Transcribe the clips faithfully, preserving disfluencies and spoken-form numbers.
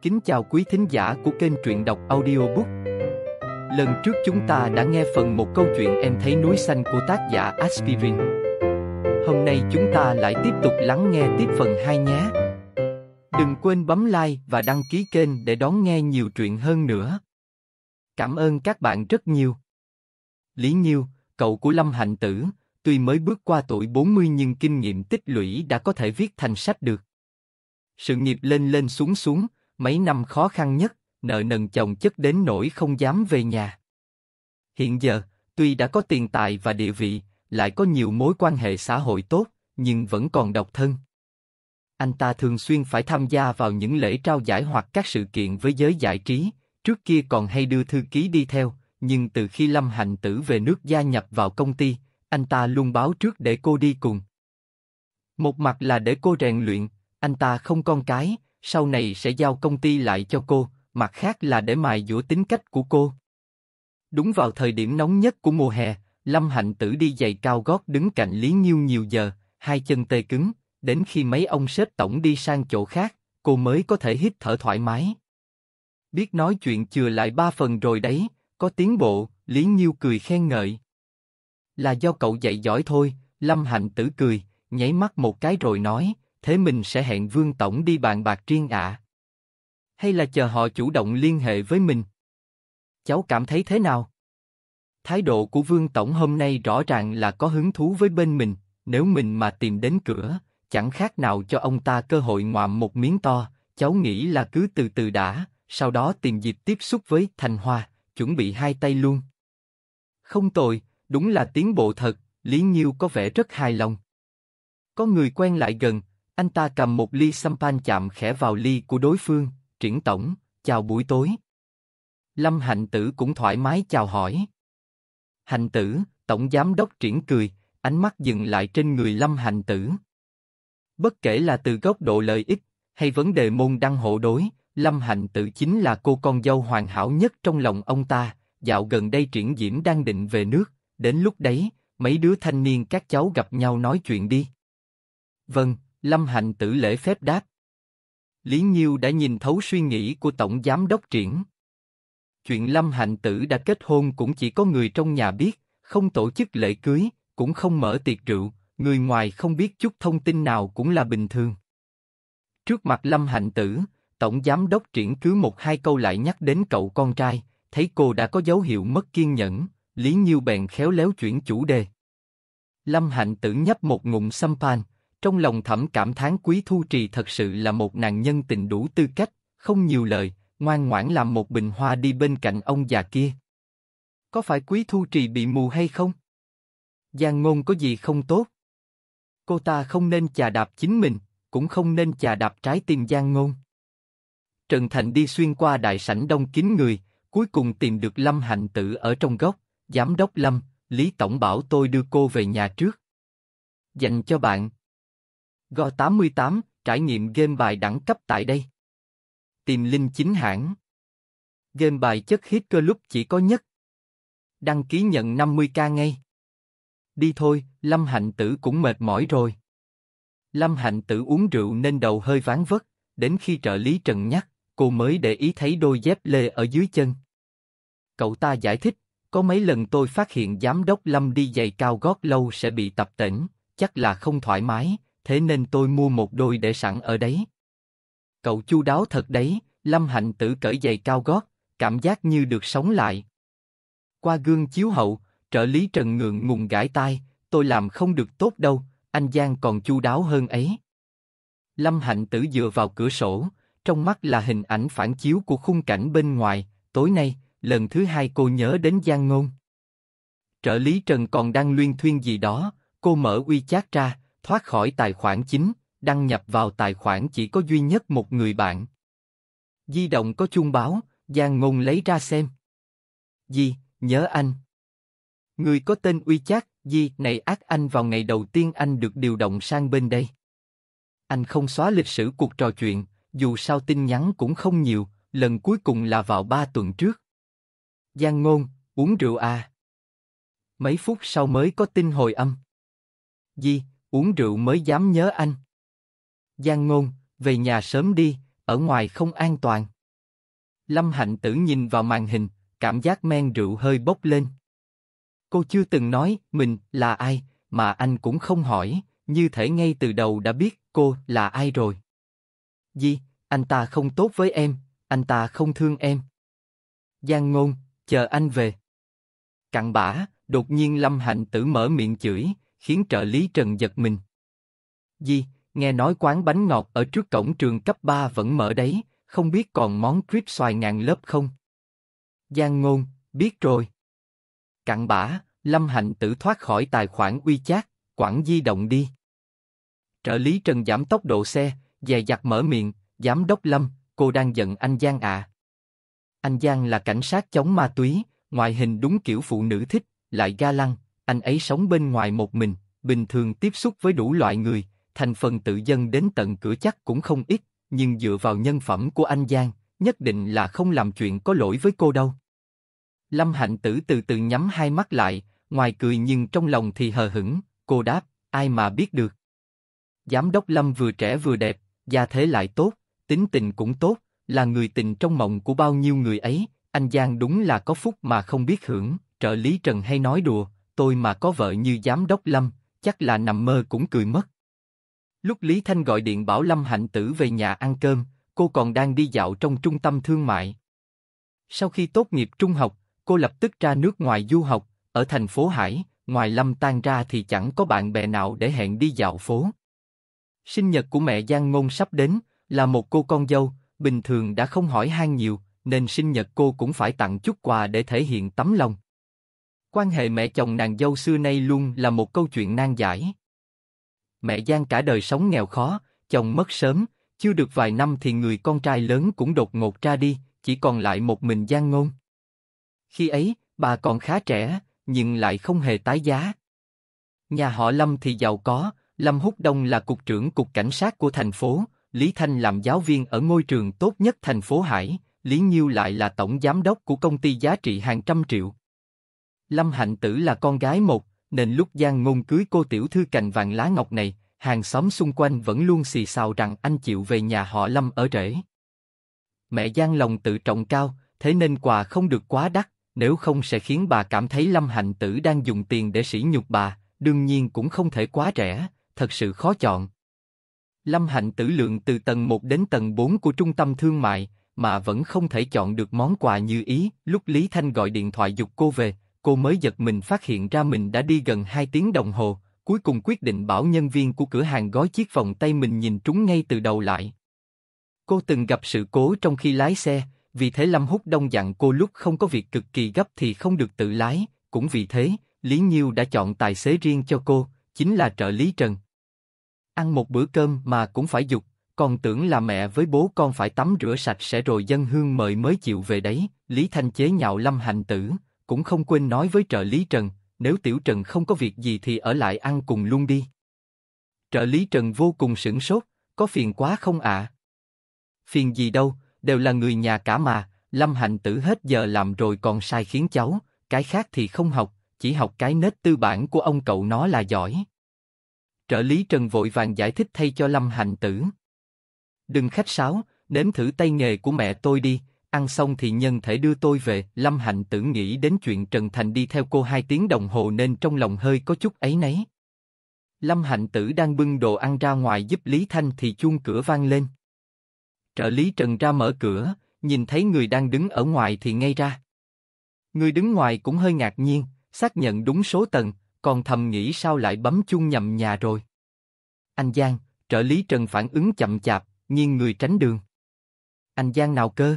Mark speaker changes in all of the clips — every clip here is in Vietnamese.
Speaker 1: Kính chào quý thính giả của kênh truyện đọc audiobook. Lần trước chúng ta đã nghe phần một câu chuyện Em thấy núi xanh của tác giả Aspirin. Hôm nay chúng ta lại tiếp tục lắng nghe tiếp phần hai nhé. Đừng quên bấm like và đăng ký kênh để đón nghe nhiều truyện hơn nữa. Cảm ơn các bạn rất nhiều. Lý Nhiêu, cậu của Lâm Hạnh Tử, tuy mới bước qua tuổi bốn mươi nhưng kinh nghiệm tích lũy đã có thể viết thành sách được. Sự nghiệp lên lên xuống xuống, mấy năm khó khăn nhất, nợ nần chồng chất đến nỗi không dám về nhà. Hiện giờ, tuy đã có tiền tài và địa vị, lại có nhiều mối quan hệ xã hội tốt, nhưng vẫn còn độc thân. Anh ta thường xuyên phải tham gia vào những lễ trao giải hoặc các sự kiện với giới giải trí, trước kia còn hay đưa thư ký đi theo, nhưng từ khi Lâm Hạnh Tử về nước gia nhập vào công ty, anh ta luôn báo trước để cô đi cùng. Một mặt là để cô rèn luyện, anh ta không con cái, sau này sẽ giao công ty lại cho cô, mặt khác là để mài dũa tính cách của cô. Đúng vào thời điểm nóng nhất của mùa hè, Lâm Hạnh Tử đi giày cao gót đứng cạnh Lý Nhiêu nhiều giờ, hai chân tê cứng, đến khi mấy ông sếp tổng đi sang chỗ khác, cô mới có thể hít thở thoải mái. Biết nói chuyện chừa lại ba phần rồi đấy, có tiến bộ, Lý Nhiêu cười khen ngợi. Là do cậu dạy giỏi thôi, Lâm Hạnh Tử cười, nháy mắt một cái rồi nói, thế mình sẽ hẹn Vương tổng đi bàn bạc riêng ạ. À? Hay là chờ họ chủ động liên hệ với mình? Cháu cảm thấy thế nào? Thái độ của Vương tổng hôm nay rõ ràng là có hứng thú với bên mình, nếu mình mà tìm đến cửa, chẳng khác nào cho ông ta cơ hội ngoạm một miếng to, cháu nghĩ là cứ từ từ đã, sau đó tìm dịp tiếp xúc với Thành Hoa, chuẩn bị hai tay luôn. Không tồi, đúng là tiến bộ thật, Lý Nhiêu có vẻ rất hài lòng. Có người quen lại gần, anh ta cầm một ly champagne chạm khẽ vào ly của đối phương, Triển tổng, chào buổi tối. Lâm Hạnh Tử cũng thoải mái chào hỏi. Hạnh Tử, tổng giám đốc Triển cười, ánh mắt dừng lại trên người Lâm Hạnh Tử. Bất kể là từ góc độ lợi ích, hay vấn đề môn đăng hộ đối, Lâm Hạnh Tử chính là cô con dâu hoàn hảo nhất trong lòng ông ta. Dạo gần đây Triển Diễm đang định về nước, đến lúc đấy, mấy đứa thanh niên các cháu gặp nhau nói chuyện đi. Vâng, Lâm Hạnh Tử lễ phép đáp. Lý Nhiêu đã nhìn thấu suy nghĩ của tổng giám đốc Triển. Chuyện Lâm Hạnh Tử đã kết hôn cũng chỉ có người trong nhà biết, không tổ chức lễ cưới, cũng không mở tiệc rượu, người ngoài không biết chút thông tin nào cũng là bình thường. Trước mặt Lâm Hạnh Tử, tổng giám đốc Triển cứ một hai câu lại nhắc đến cậu con trai, thấy cô đã có dấu hiệu mất kiên nhẫn, Lý Nhiêu bèn khéo léo chuyển chủ đề. Lâm Hạnh Tử nhấp một ngụm champagne, trong lòng thầm cảm thán Quý Thu Trì thật sự là một nàng nhân tình đủ tư cách, không nhiều lời, ngoan ngoãn làm một bình hoa đi bên cạnh ông già kia. Có phải Quý Thu Trì bị mù hay không? Giang Ngôn có gì không tốt? Cô ta không nên chà đạp chính mình, cũng không nên chà đạp trái tim Giang Ngôn. Trần Thành đi xuyên qua đại sảnh đông kín người, cuối cùng tìm được Lâm Hạnh Tử ở trong góc. Giám đốc Lâm, Lý tổng bảo tôi đưa cô về nhà trước. Dành cho bạn. Go tám mươi tám, trải nghiệm game bài đẳng cấp tại đây. Tìm link chính hãng. Game bài chất hit cơ lúc chỉ có nhất. Đăng ký nhận năm mươi k ngay. Đi thôi, Lâm Hạnh Tử cũng mệt mỏi rồi. Lâm Hạnh Tử uống rượu nên đầu hơi ván vất, đến khi trợ lý Trần nhắc, cô mới để ý thấy đôi dép lê ở dưới chân. Cậu ta giải thích, có mấy lần tôi phát hiện giám đốc Lâm đi giày cao gót lâu sẽ bị tập tễnh, chắc là không thoải mái, thế nên tôi mua một đôi để sẵn ở đấy. Cậu chu đáo thật đấy, Lâm Hạnh Tử cởi giày cao gót, cảm giác như được sống lại. Qua gương chiếu hậu, trợ lý Trần ngượng ngùng gãi tai, tôi làm không được tốt đâu, anh Giang còn chu đáo hơn ấy. Lâm Hạnh Tử dựa vào cửa sổ, trong mắt là hình ảnh phản chiếu của khung cảnh bên ngoài, tối nay, lần thứ hai cô nhớ đến Giang Ngôn. Trợ lý Trần còn đang luyên thuyên gì đó, cô mở WeChat ra, thoát khỏi tài khoản chính, đăng nhập vào tài khoản chỉ có duy nhất một người bạn. Di động có chuông báo, Giang Ngôn lấy ra xem. Di, nhớ anh. Người có tên WeChat, Di này ác anh vào ngày đầu tiên anh được điều động sang bên đây. Anh không xóa lịch sử cuộc trò chuyện, dù sao tin nhắn cũng không nhiều, lần cuối cùng là vào ba tuần trước. Giang Ngôn, uống rượu à? Mấy phút sau mới có tin hồi âm. Di, uống rượu mới dám nhớ anh. Giang Ngôn, về nhà sớm đi, ở ngoài không an toàn. Lâm Hạnh Tử nhìn vào màn hình, cảm giác men rượu hơi bốc lên. Cô chưa từng nói mình là ai, mà anh cũng không hỏi, như thể ngay từ đầu đã biết cô là ai rồi. Di, anh ta không tốt với em, anh ta không thương em. Giang Ngôn, chờ anh về. Cặn bã, đột nhiên Lâm Hạnh Tử mở miệng chửi, khiến trợ lý Trần giật mình. Di, nghe nói quán bánh ngọt ở trước cổng trường cấp ba vẫn mở đấy, không biết còn món crepe xoài ngàn lớp không? Giang Ngôn, biết rồi. Cặn bã, Lâm Hạnh Tử thoát khỏi tài khoản WeChat, quẳng di động đi. Trợ lý Trần giảm tốc độ xe, dè dặt mở miệng, giám đốc Lâm, cô đang giận anh Giang à? Anh Giang là cảnh sát chống ma túy, ngoại hình đúng kiểu phụ nữ thích, lại ga lăng, anh ấy sống bên ngoài một mình, bình thường tiếp xúc với đủ loại người, thành phần tự dân đến tận cửa chắc cũng không ít, nhưng dựa vào nhân phẩm của anh Giang, nhất định là không làm chuyện có lỗi với cô đâu. Lâm Hạnh Tử từ từ nhắm hai mắt lại, ngoài cười nhưng trong lòng thì hờ hững, cô đáp, ai mà biết được. Giám đốc Lâm vừa trẻ vừa đẹp, gia thế lại tốt, tính tình cũng tốt, là người tình trong mộng của bao nhiêu người ấy, anh Giang đúng là có phúc mà không biết hưởng, trợ lý Trần hay nói đùa, tôi mà có vợ như giám đốc Lâm, chắc là nằm mơ cũng cười mất. Lúc Lý Thanh gọi điện bảo Lâm Hạnh Tử về nhà ăn cơm, cô còn đang đi dạo trong trung tâm thương mại. Sau khi tốt nghiệp trung học, cô lập tức ra nước ngoài du học, ở thành phố Hải, ngoài Lâm tan ra thì chẳng có bạn bè nào để hẹn đi dạo phố. Sinh nhật của mẹ Giang Ngôn sắp đến, là một cô con dâu, bình thường đã không hỏi han nhiều, nên sinh nhật cô cũng phải tặng chút quà để thể hiện tấm lòng. Quan hệ mẹ chồng nàng dâu xưa nay luôn là một câu chuyện nan giải. Mẹ Giang cả đời sống nghèo khó, chồng mất sớm, chưa được vài năm thì người con trai lớn cũng đột ngột ra đi, chỉ còn lại một mình Giang Ngôn. Khi ấy, bà còn khá trẻ, nhưng lại không hề tái giá. Nhà họ Lâm thì giàu có, Lâm Húc Đông là cục trưởng cục cảnh sát của thành phố, Lý Thanh làm giáo viên ở ngôi trường tốt nhất thành phố Hải, Lý Nhiêu lại là tổng giám đốc của công ty giá trị hàng trăm triệu. Lâm Hạnh Tử là con gái một, nên lúc Giang Ngôn cưới cô tiểu thư cành vàng lá ngọc này, hàng xóm xung quanh vẫn luôn xì xào rằng anh chịu về nhà họ Lâm ở rể. Mẹ Giang lòng tự trọng cao, thế nên quà không được quá đắt, nếu không sẽ khiến bà cảm thấy Lâm Hạnh Tử đang dùng tiền để sỉ nhục bà, đương nhiên cũng không thể quá rẻ, thật sự khó chọn. Lâm Hạnh Tử lượn từ tầng một đến tầng bốn của trung tâm thương mại, mà vẫn không thể chọn được món quà như ý. Lúc Lý Thanh gọi điện thoại giục cô về, cô mới giật mình phát hiện ra mình đã đi gần hai tiếng đồng hồ, cuối cùng quyết định bảo nhân viên của cửa hàng gói chiếc vòng tay mình nhìn trúng ngay từ đầu lại. Cô từng gặp sự cố trong khi lái xe, vì thế Lâm Húc Đông dặn cô lúc không có việc cực kỳ gấp thì không được tự lái, cũng vì thế, Lý Nhiêu đã chọn tài xế riêng cho cô, chính là trợ lý Trần. Ăn một bữa cơm mà cũng phải giục, còn tưởng là mẹ với bố con phải tắm rửa sạch sẽ rồi dâng hương mời mới chịu về đấy. Lý Thanh chế nhạo Lâm Hạnh Tử, cũng không quên nói với trợ lý Trần, nếu Tiểu Trần không có việc gì thì ở lại ăn cùng luôn đi. Trợ lý Trần vô cùng sửng sốt, có phiền quá không ạ? À? Phiền gì đâu, đều là người nhà cả mà, Lâm Hạnh Tử hết giờ làm rồi còn sai khiến cháu, cái khác thì không học, chỉ học cái nết tư bản của ông cậu nó là giỏi. Trợ lý Trần vội vàng giải thích thay cho Lâm Hạnh Tử. Đừng khách sáo, nếm thử tay nghề của mẹ tôi đi, ăn xong thì nhân thể đưa tôi về. Lâm Hạnh Tử nghĩ đến chuyện Trần Thành đi theo cô hai tiếng đồng hồ nên trong lòng hơi có chút áy náy. Lâm Hạnh Tử đang bưng đồ ăn ra ngoài giúp Lý Thanh thì chuông cửa vang lên. Trợ lý Trần ra mở cửa, nhìn thấy người đang đứng ở ngoài thì ngây ra. Người đứng ngoài cũng hơi ngạc nhiên, xác nhận đúng số tầng, còn thầm nghĩ sao lại bấm chuông nhầm nhà rồi. Anh Giang, trợ lý Trần phản ứng chậm chạp, nghiêng người tránh đường. Anh Giang nào cơ?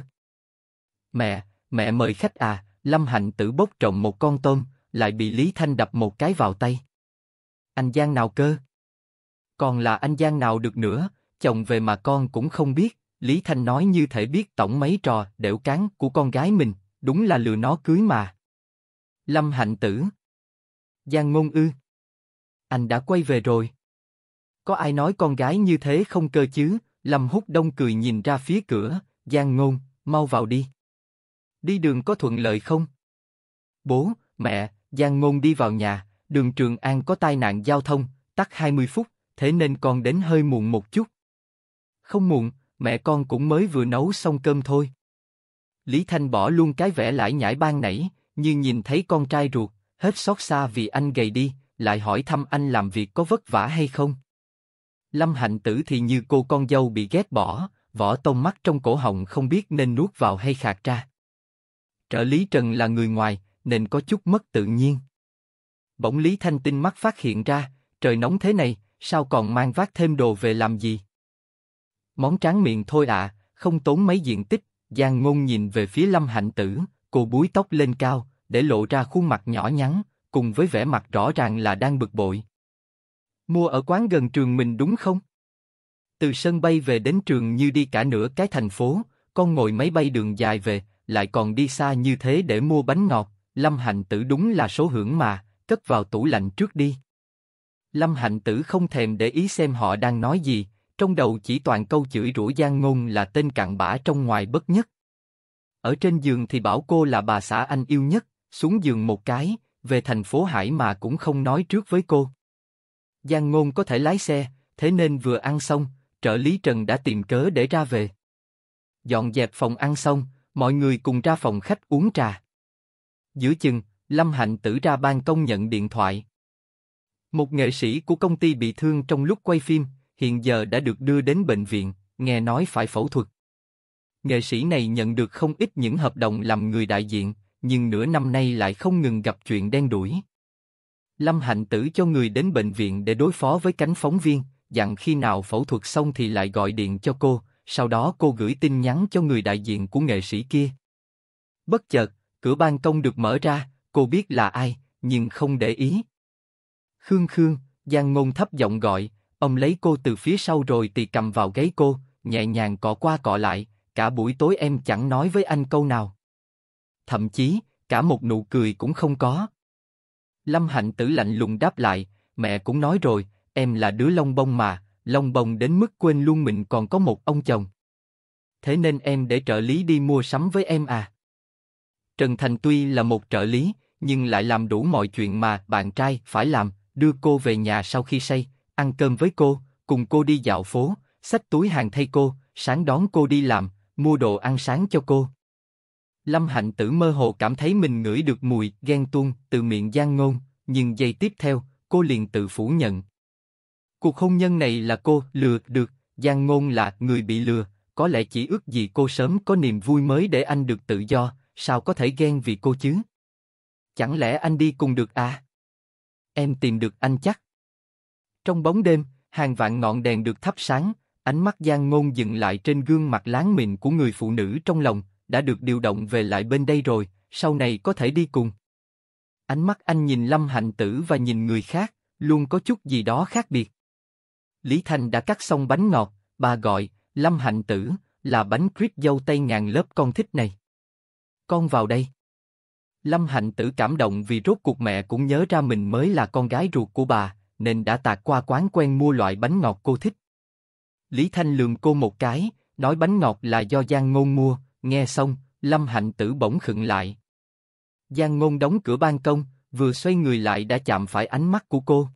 Speaker 1: Mẹ, mẹ mời khách à? Lâm Hạnh Tử bốc trộm một con tôm, lại bị Lý Thanh đập một cái vào tay. Anh Giang nào cơ? Còn là anh Giang nào được nữa, chồng về mà con cũng không biết. Lý Thanh nói như thể biết tổng mấy trò đểu cán của con gái mình, đúng là lừa nó cưới mà. Lâm Hạnh Tử. Giang Ngôn ư? Anh đã quay về rồi. Có ai nói con gái như thế không cơ chứ? Lâm Húc Đông cười nhìn ra phía cửa, Giang Ngôn, mau vào đi. Đi đường có thuận lợi không? Bố, mẹ, Giang Ngôn đi vào nhà, đường Trường An có tai nạn giao thông, tắc hai mươi phút, thế nên con đến hơi muộn một chút. Không muộn, mẹ con cũng mới vừa nấu xong cơm thôi. Lý Thanh bỏ luôn cái vẻ lải nhải ban nãy, như nhìn thấy con trai ruột, hết xót xa vì anh gầy đi, lại hỏi thăm anh làm việc có vất vả hay không. Lâm Hạnh Tử thì như cô con dâu bị ghét bỏ, vỏ tông mắt trong cổ họng không biết nên nuốt vào hay khạc ra. Trợ lý Trần là người ngoài, nên có chút mất tự nhiên. Bỗng Lý Thanh tinh mắt phát hiện ra, trời nóng thế này, sao còn mang vác thêm đồ về làm gì? Món tráng miệng thôi ạ, à, không tốn mấy diện tích. Giang Ngôn nhìn về phía Lâm Hạnh Tử, cô búi tóc lên cao, để lộ ra khuôn mặt nhỏ nhắn, cùng với vẻ mặt rõ ràng là đang bực bội. Mua ở quán gần trường mình đúng không? Từ sân bay về đến trường như đi cả nửa cái thành phố, con ngồi máy bay đường dài về, lại còn đi xa như thế để mua bánh ngọt. Lâm Hạnh Tử đúng là số hưởng mà, cất vào tủ lạnh trước đi. Lâm Hạnh Tử không thèm để ý xem họ đang nói gì, trong đầu chỉ toàn câu chửi rủa Giang Ngôn là tên cặn bã trong ngoài bất nhất. Ở trên giường thì bảo cô là bà xã anh yêu nhất, xuống giường một cái, về thành phố Hải mà cũng không nói trước với cô. Giang Ngôn có thể lái xe, thế nên vừa ăn xong, trợ lý Trần đã tìm cớ để ra về. Dọn dẹp phòng ăn xong, mọi người cùng ra phòng khách uống trà. Giữa chừng, Lâm Hạnh Tử ra ban công nhận điện thoại. Một nghệ sĩ của công ty bị thương trong lúc quay phim, hiện giờ đã được đưa đến bệnh viện, nghe nói phải phẫu thuật. Nghệ sĩ này nhận được không ít những hợp đồng làm người đại diện, nhưng nửa năm nay lại không ngừng gặp chuyện đen đủi. Lâm Hạnh Tử cho người đến bệnh viện để đối phó với cánh phóng viên, dặn khi nào phẫu thuật xong thì lại gọi điện cho cô, sau đó cô gửi tin nhắn cho người đại diện của nghệ sĩ kia. Bất chợt, cửa ban công được mở ra, cô biết là ai, nhưng không để ý. Khương Khương, Giang Ngôn thấp giọng gọi, ông lấy cô từ phía sau rồi tì cầm vào gáy cô, nhẹ nhàng cọ qua cọ lại, cả buổi tối em chẳng nói với anh câu nào. Thậm chí, cả một nụ cười cũng không có. Lâm Hạnh Tử lạnh lùng đáp lại, mẹ cũng nói rồi, em là đứa lông bông mà, lông bông đến mức quên luôn mình còn có một ông chồng. Thế nên em để trợ lý đi mua sắm với em à? Trần Thành tuy là một trợ lý, nhưng lại làm đủ mọi chuyện mà bạn trai phải làm, đưa cô về nhà sau khi say, ăn cơm với cô, cùng cô đi dạo phố, xách túi hàng thay cô, sáng đón cô đi làm, mua đồ ăn sáng cho cô. Lâm Hạnh Tử mơ hồ cảm thấy mình ngửi được mùi ghen tuông từ miệng Giang Ngôn, nhưng giây tiếp theo, cô liền tự phủ nhận. Cuộc hôn nhân này là cô lừa được, Giang Ngôn là người bị lừa, có lẽ chỉ ước gì cô sớm có niềm vui mới để anh được tự do, sao có thể ghen vì cô chứ? Chẳng lẽ anh đi cùng được à? Em tìm được anh chắc. Trong bóng đêm, hàng vạn ngọn đèn được thắp sáng, ánh mắt Giang Ngôn dừng lại trên gương mặt láng mịn của người phụ nữ trong lòng, đã được điều động về lại bên đây rồi, sau này có thể đi cùng. Ánh mắt anh nhìn Lâm Hạnh Tử và nhìn người khác, luôn có chút gì đó khác biệt. Lý Thanh đã cắt xong bánh ngọt, bà gọi, Lâm Hạnh Tử, là bánh crepe dâu tây ngàn lớp con thích này. Con vào đây. Lâm Hạnh Tử cảm động vì rốt cuộc mẹ cũng nhớ ra mình mới là con gái ruột của bà, nên đã tạt qua quán quen mua loại bánh ngọt cô thích. Lý Thanh lườm cô một cái, nói bánh ngọt là do Giang Ngôn mua, nghe xong, Lâm Hạnh Tử bỗng khựng lại. Giang Ngôn đóng cửa ban công, vừa xoay người lại đã chạm phải ánh mắt của cô.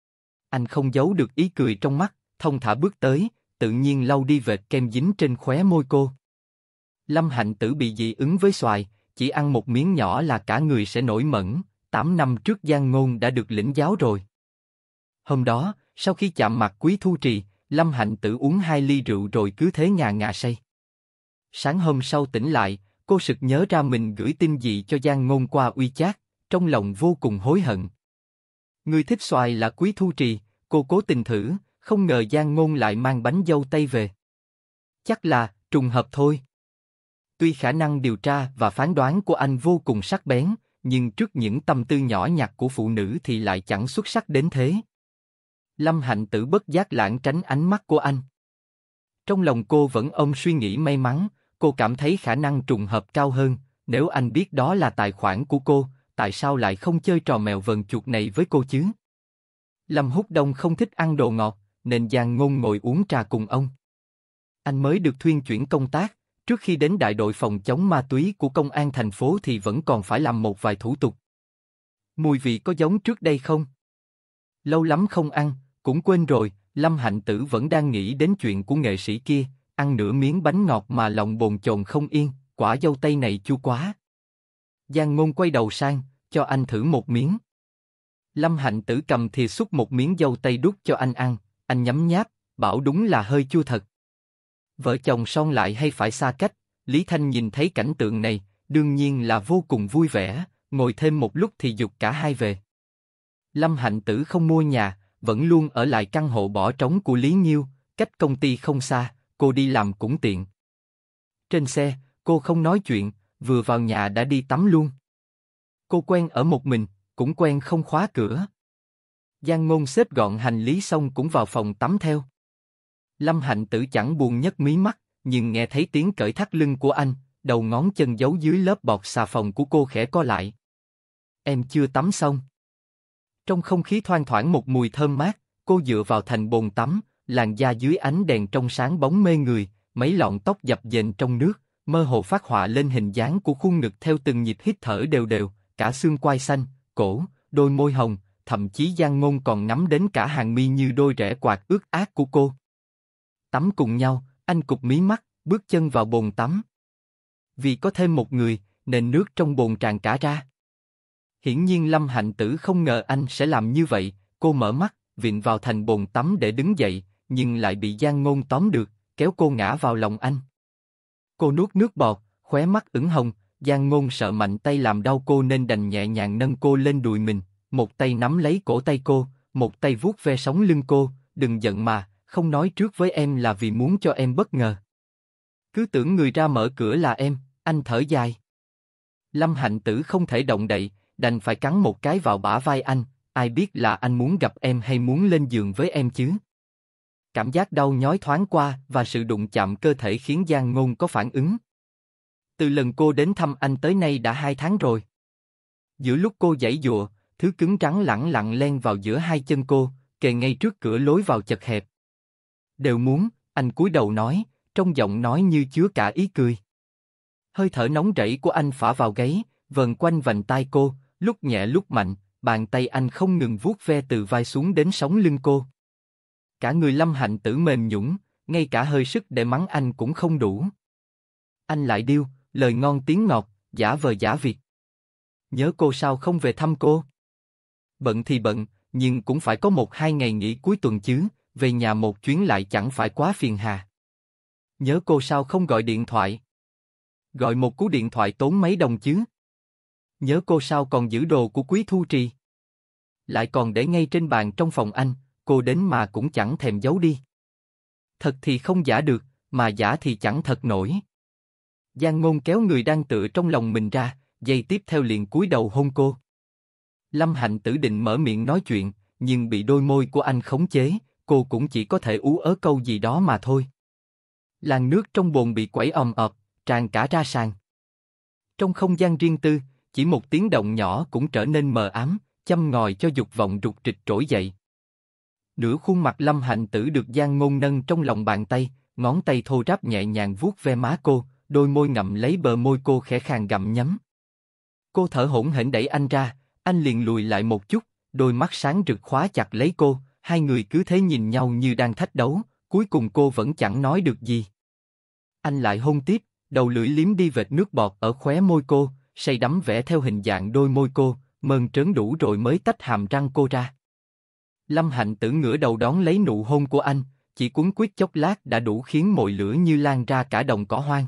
Speaker 1: Anh không giấu được ý cười trong mắt, thong thả bước tới, tự nhiên lau đi vệt kem dính trên khóe môi cô. Lâm Hạnh Tử bị dị ứng với xoài, chỉ ăn một miếng nhỏ là cả người sẽ nổi mẩn, tám năm trước Giang Ngôn đã được lĩnh giáo rồi. Hôm đó, sau khi chạm mặt Quý Thu Trì, Lâm Hạnh Tử uống hai ly rượu rồi cứ thế ngà ngà say. Sáng hôm sau tỉnh lại, cô sực nhớ ra mình gửi tin gì cho Giang Ngôn qua WeChat, trong lòng vô cùng hối hận. Người thích xoài là Quý Thu Trì, cô cố tình thử, không ngờ Giang Ngôn lại mang bánh dâu tây về. Chắc là trùng hợp thôi. Tuy khả năng điều tra và phán đoán của anh vô cùng sắc bén, nhưng trước những tâm tư nhỏ nhặt của phụ nữ thì lại chẳng xuất sắc đến thế. Lâm Hạnh Tử bất giác lảng tránh ánh mắt của anh. Trong lòng cô vẫn ôm suy nghĩ may mắn, cô cảm thấy khả năng trùng hợp cao hơn, nếu anh biết đó là tài khoản của cô, tại sao lại không chơi trò mèo vần chuột này với cô chứ? Lâm Húc Đông không thích ăn đồ ngọt, nên Giang Ngôn ngồi uống trà cùng ông. Anh mới được thuyên chuyển công tác, trước khi đến đại đội phòng chống ma túy của công an thành phố thì vẫn còn phải làm một vài thủ tục. Mùi vị có giống trước đây không? Lâu lắm không ăn, cũng quên rồi. Lâm Hạnh Tử vẫn đang nghĩ đến chuyện của nghệ sĩ kia, ăn nửa miếng bánh ngọt mà lòng bồn chồn không yên, quả dâu tây này chua quá. Giang Ngôn quay đầu sang, cho anh thử một miếng. Lâm Hạnh Tử cầm thìa xúc một miếng dâu tây đút cho anh ăn, anh nhấm nháp, bảo đúng là hơi chua thật. Vợ chồng son lại hay phải xa cách, Lý Thanh nhìn thấy cảnh tượng này, đương nhiên là vô cùng vui vẻ, ngồi thêm một lúc thì giục cả hai về. Lâm Hạnh Tử không mua nhà, vẫn luôn ở lại căn hộ bỏ trống của Lý Nhiêu, cách công ty không xa, cô đi làm cũng tiện. Trên xe, cô không nói chuyện, vừa vào nhà đã đi tắm luôn. Cô quen ở một mình, cũng quen không khóa cửa. Giang Ngôn xếp gọn hành lý xong cũng vào phòng tắm theo. Lâm Hạnh Tử chẳng buồn nhấc mí mắt, nhưng nghe thấy tiếng cởi thắt lưng của anh, đầu ngón chân giấu dưới lớp bọt xà phòng của cô khẽ co lại. Em chưa tắm xong. Trong không khí thoang thoảng một mùi thơm mát, cô dựa vào thành bồn tắm, làn da dưới ánh đèn trong sáng bóng mê người, mấy lọn tóc dập dềnh trong nước, mơ hồ phác họa lên hình dáng của khuôn ngực theo từng nhịp hít thở đều đều, cả xương quai xanh, cổ, đôi môi hồng, thậm chí Giang Ngôn còn nắm đến cả hàng mi như đôi rẽ quạt ướt át của cô. Tắm cùng nhau, anh cụp mí mắt, bước chân vào bồn tắm. Vì có thêm một người, nên nước trong bồn tràn cả ra. Hiển nhiên Lâm Hạnh Tử không ngờ anh sẽ làm như vậy, cô mở mắt, vịn vào thành bồn tắm để đứng dậy, nhưng lại bị Giang Ngôn tóm được, kéo cô ngã vào lòng anh. Cô nuốt nước bọt, khóe mắt ửng hồng, Giang Ngôn sợ mạnh tay làm đau cô nên đành nhẹ nhàng nâng cô lên đùi mình, một tay nắm lấy cổ tay cô, một tay vuốt ve sống lưng cô, đừng giận mà, không nói trước với em là vì muốn cho em bất ngờ. Cứ tưởng người ra mở cửa là em, anh thở dài. Lâm Hạnh Tử không thể động đậy, đành phải cắn một cái vào bả vai anh, ai biết là anh muốn gặp em hay muốn lên giường với em chứ. Cảm giác đau nhói thoáng qua và sự đụng chạm cơ thể khiến Giang Ngôn có phản ứng. Từ lần cô đến thăm anh tới nay đã hai tháng rồi. Giữa lúc cô giãy giụa, thứ cứng rắn lẳng lặng len vào giữa hai chân cô, kề ngay trước cửa lối vào chật hẹp. Đều muốn, anh cúi đầu nói, trong giọng nói như chứa cả ý cười. Hơi thở nóng rẫy của anh phả vào gáy, vần quanh vành tai cô, lúc nhẹ lúc mạnh, bàn tay anh không ngừng vuốt ve từ vai xuống đến sống lưng cô. Cả người Lâm Hạnh Tử mềm nhũn, ngay cả hơi sức để mắng anh cũng không đủ. Anh lại điêu, lời ngon tiếng ngọt, giả vờ giả việc. Nhớ cô sao không về thăm cô? Bận thì bận, nhưng cũng phải có một hai ngày nghỉ cuối tuần chứ, về nhà một chuyến lại chẳng phải quá phiền hà. Nhớ cô sao không gọi điện thoại? Gọi một cú điện thoại tốn mấy đồng chứ? Nhớ cô sao còn giữ đồ của Quý Thu Trì? Lại còn để ngay trên bàn trong phòng anh, cô đến mà cũng chẳng thèm giấu đi. Thật thì không giả được, mà giả thì chẳng thật nổi. Giang Ngôn kéo người đang tựa trong lòng mình ra, giây tiếp theo liền cúi đầu hôn cô. Lâm Hạnh Tử định mở miệng nói chuyện, nhưng bị đôi môi của anh khống chế, cô cũng chỉ có thể ú ớ câu gì đó mà thôi. Làn nước trong bồn bị quẩy ầm ập, tràn cả ra sàn. Trong không gian riêng tư, chỉ một tiếng động nhỏ cũng trở nên mờ ám, châm ngòi cho dục vọng rục rịch trỗi dậy. Nửa khuôn mặt Lâm Hạnh Tử được Giang Ngôn nâng trong lòng bàn tay, ngón tay thô ráp nhẹ nhàng vuốt ve má cô, đôi môi ngậm lấy bờ môi cô khẽ khàng gặm nhấm. Cô thở hổn hển đẩy anh ra, anh liền lùi lại một chút, đôi mắt sáng rực khóa chặt lấy cô, hai người cứ thế nhìn nhau như đang thách đấu, cuối cùng cô vẫn chẳng nói được gì. Anh lại hôn tiếp, đầu lưỡi liếm đi vệt nước bọt ở khóe môi cô, say đắm vẽ theo hình dạng đôi môi cô, mơn trớn đủ rồi mới tách hàm răng cô ra. Lâm Hạnh Tử ngửa đầu đón lấy nụ hôn của anh, chỉ cuốn quýt chốc lát đã đủ khiến mồi lửa như lan ra cả đồng cỏ hoang.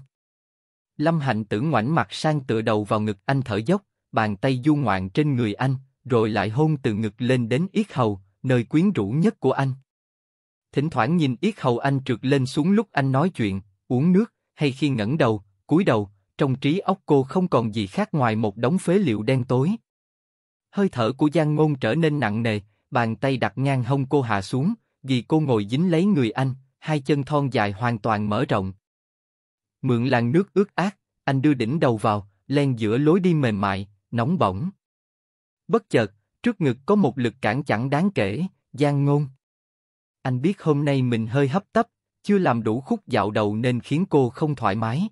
Speaker 1: Lâm Hạnh Tử ngoảnh mặt sang tựa đầu vào ngực anh thở dốc, bàn tay du ngoạn trên người anh, rồi lại hôn từ ngực lên đến yết hầu, nơi quyến rũ nhất của anh. Thỉnh thoảng nhìn yết hầu anh trượt lên xuống lúc anh nói chuyện, uống nước, hay khi ngẩng đầu, cúi đầu, trong trí óc cô không còn gì khác ngoài một đống phế liệu đen tối. Hơi thở của Giang Ngôn trở nên nặng nề, bàn tay đặt ngang hông cô hạ xuống, vì cô ngồi dính lấy người anh, hai chân thon dài hoàn toàn mở rộng. Mượn làn nước ướt át, anh đưa đỉnh đầu vào, len giữa lối đi mềm mại, nóng bỏng. Bất chợt, trước ngực có một lực cản chẳng đáng kể, Giang Ngôn. Anh biết hôm nay mình hơi hấp tấp, chưa làm đủ khúc dạo đầu nên khiến cô không thoải mái.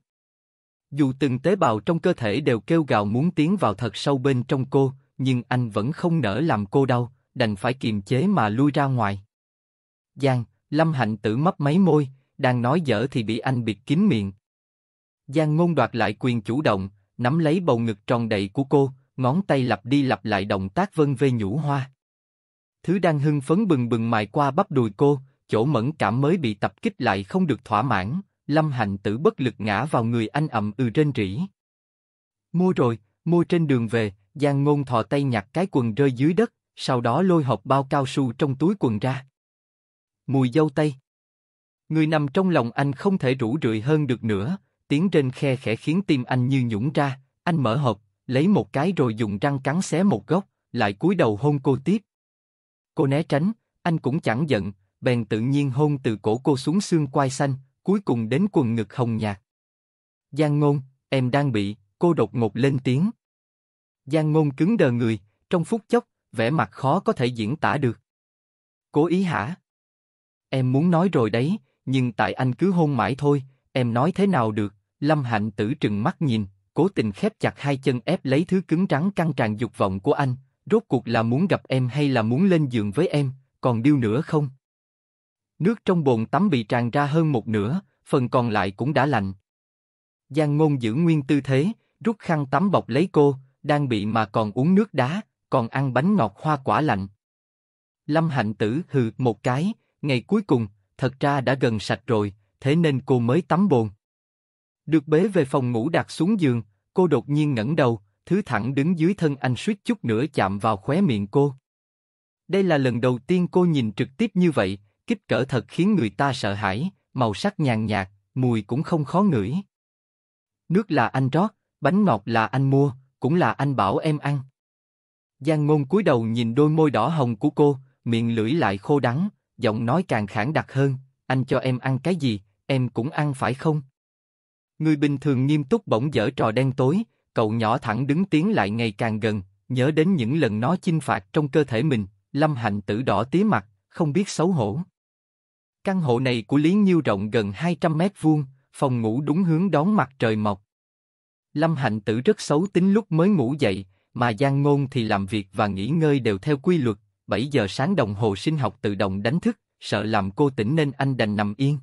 Speaker 1: Dù từng tế bào trong cơ thể đều kêu gào muốn tiến vào thật sâu bên trong cô, nhưng anh vẫn không nỡ làm cô đau, đành phải kiềm chế mà lui ra ngoài. Giang, Lâm Hạnh Tử mấp máy môi, đang nói dở thì bị anh bịt kín miệng. Giang Ngôn đoạt lại quyền chủ động, nắm lấy bầu ngực tròn đầy của cô, ngón tay lặp đi lặp lại động tác vân vê nhũ hoa. Thứ đang hưng phấn bừng bừng mài qua bắp đùi cô, chỗ mẫn cảm mới bị tập kích lại không được thỏa mãn, Lâm Hạnh Tử bất lực ngã vào người anh ậm ừ rên rỉ. Mua rồi, mua trên đường về, Giang Ngôn thò tay nhặt cái quần rơi dưới đất, sau đó lôi hộp bao cao su trong túi quần ra. Mùi dâu tây. Người nằm trong lòng anh không thể rũ rượi hơn được nữa, tiếng rên khe khẽ khiến tim anh như nhũn ra, anh mở hộp, lấy một cái rồi dùng răng cắn xé một góc, lại cúi đầu hôn cô tiếp. Cô né tránh, anh cũng chẳng giận, bèn tự nhiên hôn từ cổ cô xuống xương quai xanh, cuối cùng đến quần ngực hồng nhạt. Giang Ngôn, em đang bị, cô đột ngột lên tiếng. Giang Ngôn cứng đờ người, trong phút chốc, vẻ mặt khó có thể diễn tả được. Cố ý hả? Em muốn nói rồi đấy, nhưng tại anh cứ hôn mãi thôi, em nói thế nào được? Lâm Hạnh Tử trừng mắt nhìn, cố tình khép chặt hai chân ép lấy thứ cứng rắn căng tràn dục vọng của anh, rốt cuộc là muốn gặp em hay là muốn lên giường với em, còn điêu nữa không? Nước trong bồn tắm bị tràn ra hơn một nửa, phần còn lại cũng đã lạnh. Giang Ngôn giữ nguyên tư thế, rút khăn tắm bọc lấy cô, đang bị mà còn uống nước đá, còn ăn bánh ngọt hoa quả lạnh. Lâm Hạnh Tử hừ một cái, ngày cuối cùng, thật ra đã gần sạch rồi, thế nên cô mới tắm bồn. Được bế về phòng ngủ đặt xuống giường, cô đột nhiên ngẩng đầu, thứ thẳng đứng dưới thân anh suýt chút nữa chạm vào khóe miệng cô. Đây là lần đầu tiên cô nhìn trực tiếp như vậy, kích cỡ thật khiến người ta sợ hãi, màu sắc nhàn nhạt, mùi cũng không khó ngửi. Nước là anh rót, bánh ngọt là anh mua, cũng là anh bảo em ăn. Giang Ngôn cúi đầu nhìn đôi môi đỏ hồng của cô, miệng lưỡi lại khô đắng, giọng nói càng khản đặc hơn, anh cho em ăn cái gì, em cũng ăn phải không? Người bình thường nghiêm túc bỗng giở trò đen tối, cậu nhỏ thẳng đứng tiến lại ngày càng gần, nhớ đến những lần nó chinh phạt trong cơ thể mình, Lâm Hạnh Tử đỏ tía mặt, không biết xấu hổ. Căn hộ này của Lý Nhiêu rộng gần hai trăm mét vuông, phòng ngủ đúng hướng đón mặt trời mọc. Lâm Hạnh Tử rất xấu tính lúc mới ngủ dậy, mà Giang Ngôn thì làm việc và nghỉ ngơi đều theo quy luật, bảy giờ sáng đồng hồ sinh học tự động đánh thức, sợ làm cô tỉnh nên anh đành nằm yên.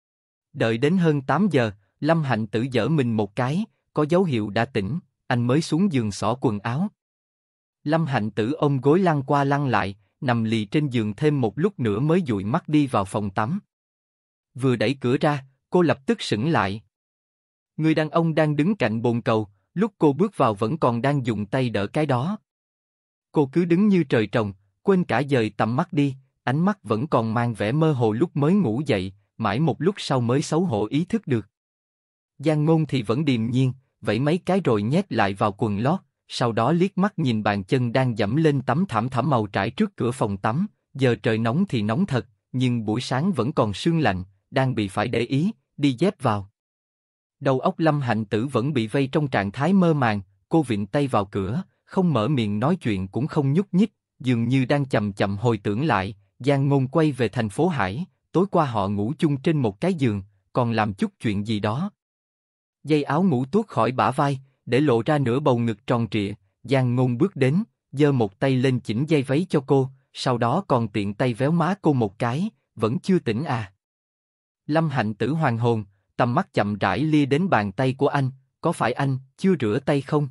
Speaker 1: Đợi đến hơn tám giờ, Lâm Hạnh Tử giở mình một cái, có dấu hiệu đã tỉnh, anh mới xuống giường xỏ quần áo. Lâm Hạnh Tử ôm gối lăn qua lăn lại, nằm lì trên giường thêm một lúc nữa mới dụi mắt đi vào phòng tắm. Vừa đẩy cửa ra, cô lập tức sững lại. Người đàn ông đang đứng cạnh bồn cầu, lúc cô bước vào vẫn còn đang dùng tay đỡ cái đó. Cô cứ đứng như trời trồng, quên cả dời tầm mắt đi, ánh mắt vẫn còn mang vẻ mơ hồ lúc mới ngủ dậy, mãi một lúc sau mới xấu hổ ý thức được. Giang Ngôn thì vẫn điềm nhiên, vẫy mấy cái rồi nhét lại vào quần lót, sau đó liếc mắt nhìn bàn chân đang dẫm lên tấm thảm thảm màu trải trước cửa phòng tắm, giờ trời nóng thì nóng thật, nhưng buổi sáng vẫn còn sương lạnh, đang bị phải để ý, đi dép vào. Đầu óc Lâm Hạnh Tử vẫn bị vây trong trạng thái mơ màng, cô vịn tay vào cửa, không mở miệng nói chuyện cũng không nhúc nhích, dường như đang chậm chậm hồi tưởng lại, Giang Ngôn quay về thành phố Hải, tối qua họ ngủ chung trên một cái giường, còn làm chút chuyện gì đó. Dây áo ngủ tuốt khỏi bả vai, để lộ ra nửa bầu ngực tròn trịa, Giang Ngôn bước đến, giơ một tay lên chỉnh dây váy cho cô, sau đó còn tiện tay véo má cô một cái, vẫn chưa tỉnh à. Lâm Hạnh Tử hoàn hồn, tầm mắt chậm rãi lia đến bàn tay của anh, có phải anh chưa rửa tay không?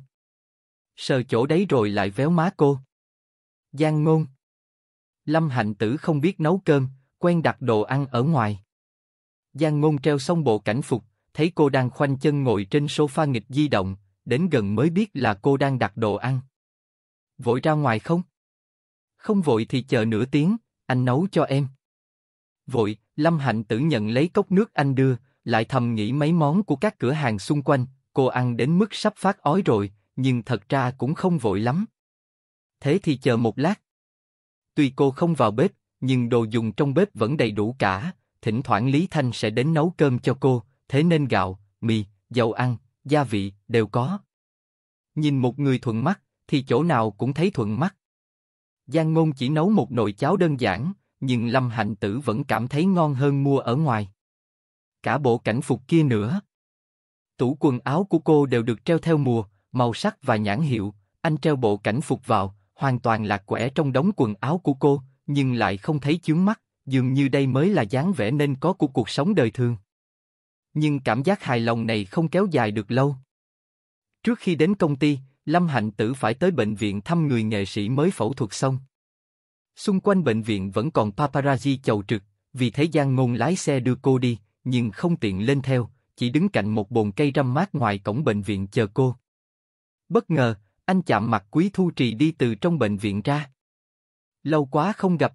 Speaker 1: Sờ chỗ đấy rồi lại véo má cô. Giang Ngôn. Lâm Hạnh Tử không biết nấu cơm, quen đặt đồ ăn ở ngoài. Giang Ngôn treo xong bộ cảnh phục, thấy cô đang khoanh chân ngồi trên sofa nghịch di động, đến gần mới biết là cô đang đặt đồ ăn. Vội ra ngoài không? Không vội thì chờ nửa tiếng, anh nấu cho em. Vội, Lâm Hạnh Tử nhận lấy cốc nước anh đưa, lại thầm nghĩ mấy món của các cửa hàng xung quanh, cô ăn đến mức sắp phát ói rồi, nhưng thật ra cũng không vội lắm. Thế thì chờ một lát. Tuy cô không vào bếp, nhưng đồ dùng trong bếp vẫn đầy đủ cả, thỉnh thoảng Lý Thanh sẽ đến nấu cơm cho cô, thế nên gạo, mì, dầu ăn, gia vị đều có. Nhìn một người thuận mắt, thì chỗ nào cũng thấy thuận mắt. Giang Ngôn chỉ nấu một nồi cháo đơn giản, nhưng Lâm Hạnh Tử vẫn cảm thấy ngon hơn mua ở ngoài. Cả bộ cảnh phục kia nữa. Tủ quần áo của cô đều được treo theo mùa, màu sắc và nhãn hiệu, anh treo bộ cảnh phục vào, hoàn toàn lạc quẻ trong đống quần áo của cô, nhưng lại không thấy chướng mắt, dường như đây mới là dáng vẻ nên có của cuộc sống đời thường. Nhưng cảm giác hài lòng này không kéo dài được lâu. Trước khi đến công ty, Lâm Hạnh Tử phải tới bệnh viện thăm người nghệ sĩ mới phẫu thuật xong. Xung quanh bệnh viện vẫn còn paparazzi chầu trực, vì thế Giang Ngôn lái xe đưa cô đi, nhưng không tiện lên theo, chỉ đứng cạnh một bồn cây râm mát ngoài cổng bệnh viện chờ cô. Bất ngờ, anh chạm mặt Quý Thu Trì đi từ trong bệnh viện ra. Lâu quá không gặp.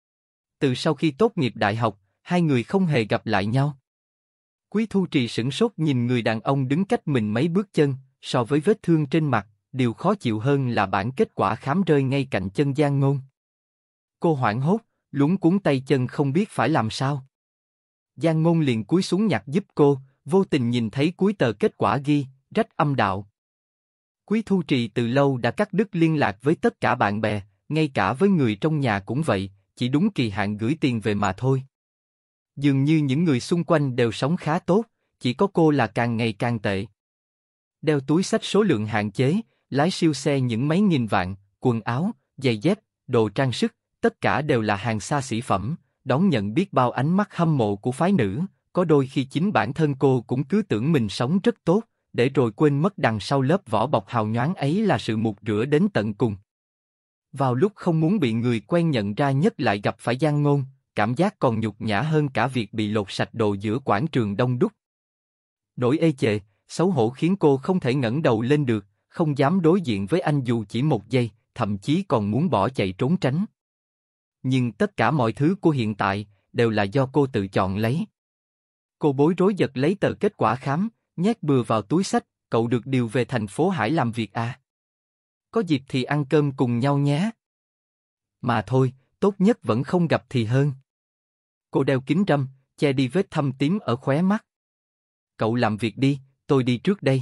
Speaker 1: Từ sau khi tốt nghiệp đại học, hai người không hề gặp lại nhau. Quý Thu Trì sửng sốt nhìn người đàn ông đứng cách mình mấy bước chân, so với vết thương trên mặt, điều khó chịu hơn là bản kết quả khám rơi ngay cạnh chân Giang Ngôn. Cô hoảng hốt, luống cuống tay chân không biết phải làm sao. Giang Ngôn liền cúi xuống nhặt giúp cô, vô tình nhìn thấy cuối tờ kết quả ghi, rách âm đạo. Quý Thu Trì từ lâu đã cắt đứt liên lạc với tất cả bạn bè, ngay cả với người trong nhà cũng vậy, chỉ đúng kỳ hạn gửi tiền về mà thôi. Dường như những người xung quanh đều sống khá tốt, chỉ có cô là càng ngày càng tệ. Đeo túi xách số lượng hạn chế, lái siêu xe những mấy nghìn vạn, quần áo, giày dép, đồ trang sức, tất cả đều là hàng xa xỉ phẩm, đón nhận biết bao ánh mắt hâm mộ của phái nữ, có đôi khi chính bản thân cô cũng cứ tưởng mình sống rất tốt, để rồi quên mất đằng sau lớp vỏ bọc hào nhoáng ấy là sự mục rửa đến tận cùng. Vào lúc không muốn bị người quen nhận ra nhất lại gặp phải Giang Ngôn, cảm giác còn nhục nhã hơn cả việc bị lột sạch đồ giữa quảng trường đông đúc. Nỗi ê chề, xấu hổ khiến cô không thể ngẩng đầu lên được, không dám đối diện với anh dù chỉ một giây, thậm chí còn muốn bỏ chạy trốn tránh. Nhưng tất cả mọi thứ của hiện tại đều là do cô tự chọn lấy. Cô bối rối giật lấy tờ kết quả khám, nhét bừa vào túi xách. Cậu được điều về thành phố Hải làm việc à? Có dịp thì ăn cơm cùng nhau nhé. Mà thôi, tốt nhất vẫn không gặp thì hơn. Cô đeo kính râm, che đi vết thâm tím ở khóe mắt. Cậu làm việc đi, tôi đi trước đây.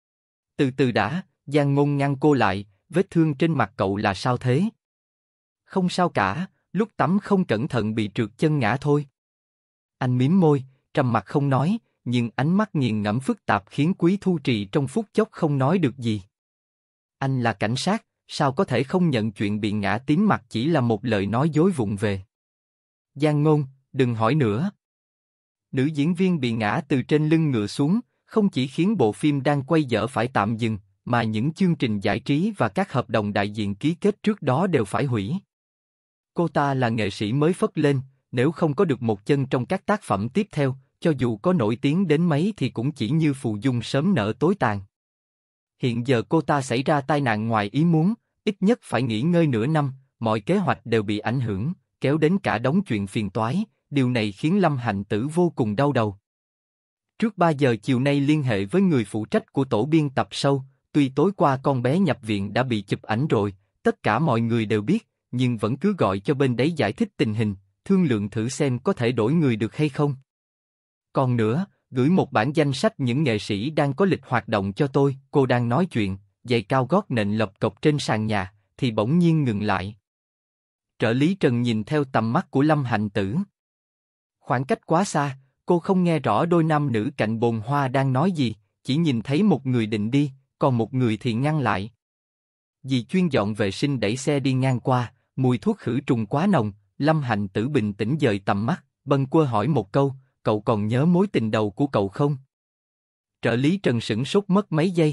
Speaker 1: Từ từ đã, Giang Ngôn ngăn cô lại, vết thương trên mặt cậu là sao thế? Không sao cả, lúc tắm không cẩn thận bị trượt chân ngã thôi. Anh mím môi, trầm mặc không nói, nhưng ánh mắt nghiền ngẫm phức tạp khiến Quý Thu Trì trong phút chốc không nói được gì. Anh là cảnh sát, sao có thể không nhận chuyện bị ngã tím mặt chỉ là một lời nói dối vụng về. Giang Ngôn, đừng hỏi nữa. Nữ diễn viên bị ngã từ trên lưng ngựa xuống, không chỉ khiến bộ phim đang quay dở phải tạm dừng, mà những chương trình giải trí và các hợp đồng đại diện ký kết trước đó đều phải hủy. Cô ta là nghệ sĩ mới phất lên, nếu không có được một chân trong các tác phẩm tiếp theo, cho dù có nổi tiếng đến mấy thì cũng chỉ như phù dung sớm nở tối tàn. Hiện giờ cô ta xảy ra tai nạn ngoài ý muốn, ít nhất phải nghỉ ngơi nửa năm, mọi kế hoạch đều bị ảnh hưởng, kéo đến cả đống chuyện phiền toái, điều này khiến Lâm Hạnh Tử vô cùng đau đầu. Trước ba giờ chiều nay liên hệ với người phụ trách của tổ biên tập show, tuy tối qua con bé nhập viện đã bị chụp ảnh rồi, tất cả mọi người đều biết, nhưng vẫn cứ gọi cho bên đấy giải thích tình hình, thương lượng thử xem có thể đổi người được hay không. Còn nữa, gửi một bản danh sách những nghệ sĩ đang có lịch hoạt động cho tôi. Cô đang nói chuyện, giày cao gót nện lộc cộc trên sàn nhà, thì bỗng nhiên ngừng lại. Trợ lý Trần nhìn theo tầm mắt của Lâm Hạnh Tử. Khoảng cách quá xa, cô không nghe rõ đôi nam nữ cạnh bồn hoa đang nói gì, chỉ nhìn thấy một người định đi, còn một người thì ngăn lại. Dì chuyên dọn vệ sinh đẩy xe đi ngang qua, mùi thuốc khử trùng quá nồng. Lâm Hạnh Tử bình tĩnh dời tầm mắt, bâng quơ hỏi một câu, cậu còn nhớ mối tình đầu của cậu không? Trợ lý Trần sửng sốt mất mấy giây.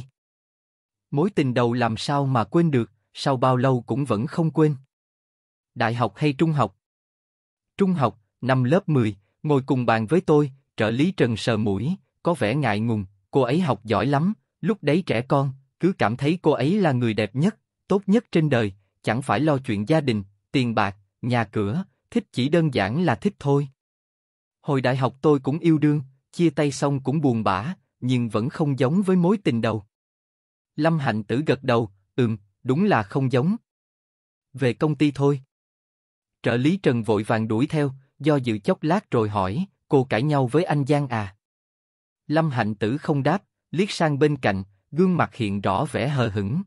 Speaker 1: Mối tình đầu làm sao mà quên được, sau bao lâu cũng vẫn không quên. Đại học hay trung học? Trung học, năm lớp mười, ngồi cùng bàn với tôi. Trợ lý Trần sờ mũi, có vẻ ngại ngùng, cô ấy học giỏi lắm, lúc đấy trẻ con, cứ cảm thấy cô ấy là người đẹp nhất, tốt nhất trên đời, chẳng phải lo chuyện gia đình, tiền bạc, nhà cửa, thích chỉ đơn giản là thích thôi. Hồi đại học tôi cũng yêu đương, chia tay xong cũng buồn bã, nhưng vẫn không giống với mối tình đầu. Lâm Hạnh Tử gật đầu, ừm, đúng là không giống. Về công ty thôi. Trợ lý Trần vội vàng đuổi theo, do dự chốc lát rồi hỏi, cô cãi nhau với anh Giang à? Lâm Hạnh Tử không đáp, liếc sang bên cạnh, gương mặt hiện rõ vẻ hờ hững.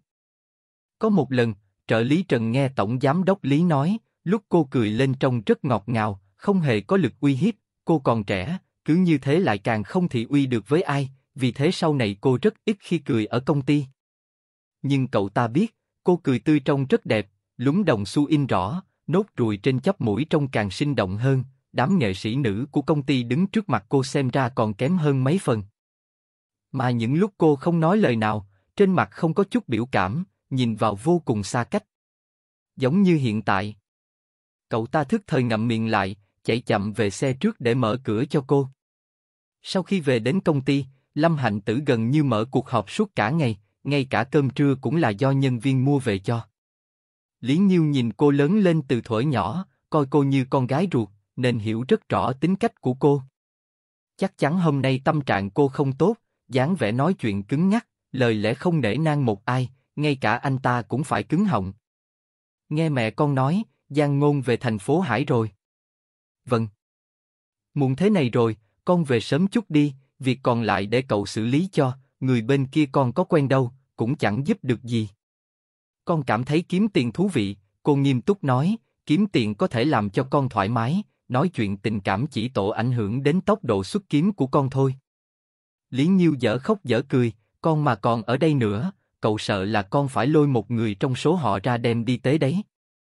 Speaker 1: Có một lần, trợ lý Trần nghe tổng giám đốc Lý nói, lúc cô cười lên trông rất ngọt ngào, không hề có lực uy hiếp, cô còn trẻ, cứ như thế lại càng không thị uy được với ai, vì thế sau này cô rất ít khi cười ở công ty. Nhưng cậu ta biết, cô cười tươi trông rất đẹp, lúm đồng xu in rõ, nốt ruồi trên chóp mũi trông càng sinh động hơn, đám nghệ sĩ nữ của công ty đứng trước mặt cô xem ra còn kém hơn mấy phần. Mà những lúc cô không nói lời nào, trên mặt không có chút biểu cảm, nhìn vào vô cùng xa cách. Giống như hiện tại. Cậu ta thức thời ngậm miệng lại, chạy chậm về xe trước để mở cửa cho cô. Sau khi về đến công ty, Lâm Hạnh Tử gần như mở cuộc họp suốt cả ngày, ngay cả cơm trưa cũng là do nhân viên mua về cho. Lý Nhiêu nhìn cô lớn lên từ thuở nhỏ, coi cô như con gái ruột, nên hiểu rất rõ tính cách của cô. Chắc chắn hôm nay tâm trạng cô không tốt, dáng vẻ nói chuyện cứng nhắc, lời lẽ không nể nang một ai, ngay cả anh ta cũng phải cứng họng. Nghe mẹ con nói, Giang Ngôn về thành phố Hải rồi. Vâng. Muộn thế này rồi, con về sớm chút đi, việc còn lại để cậu xử lý cho, người bên kia con có quen đâu, cũng chẳng giúp được gì. Con cảm thấy kiếm tiền thú vị, cô nghiêm túc nói, kiếm tiền có thể làm cho con thoải mái, nói chuyện tình cảm chỉ tổ ảnh hưởng đến tốc độ xuất kiếm của con thôi. Lý Nhiêu dở khóc dở cười, con mà còn ở đây nữa, cậu sợ là con phải lôi một người trong số họ ra đem đi tế đấy.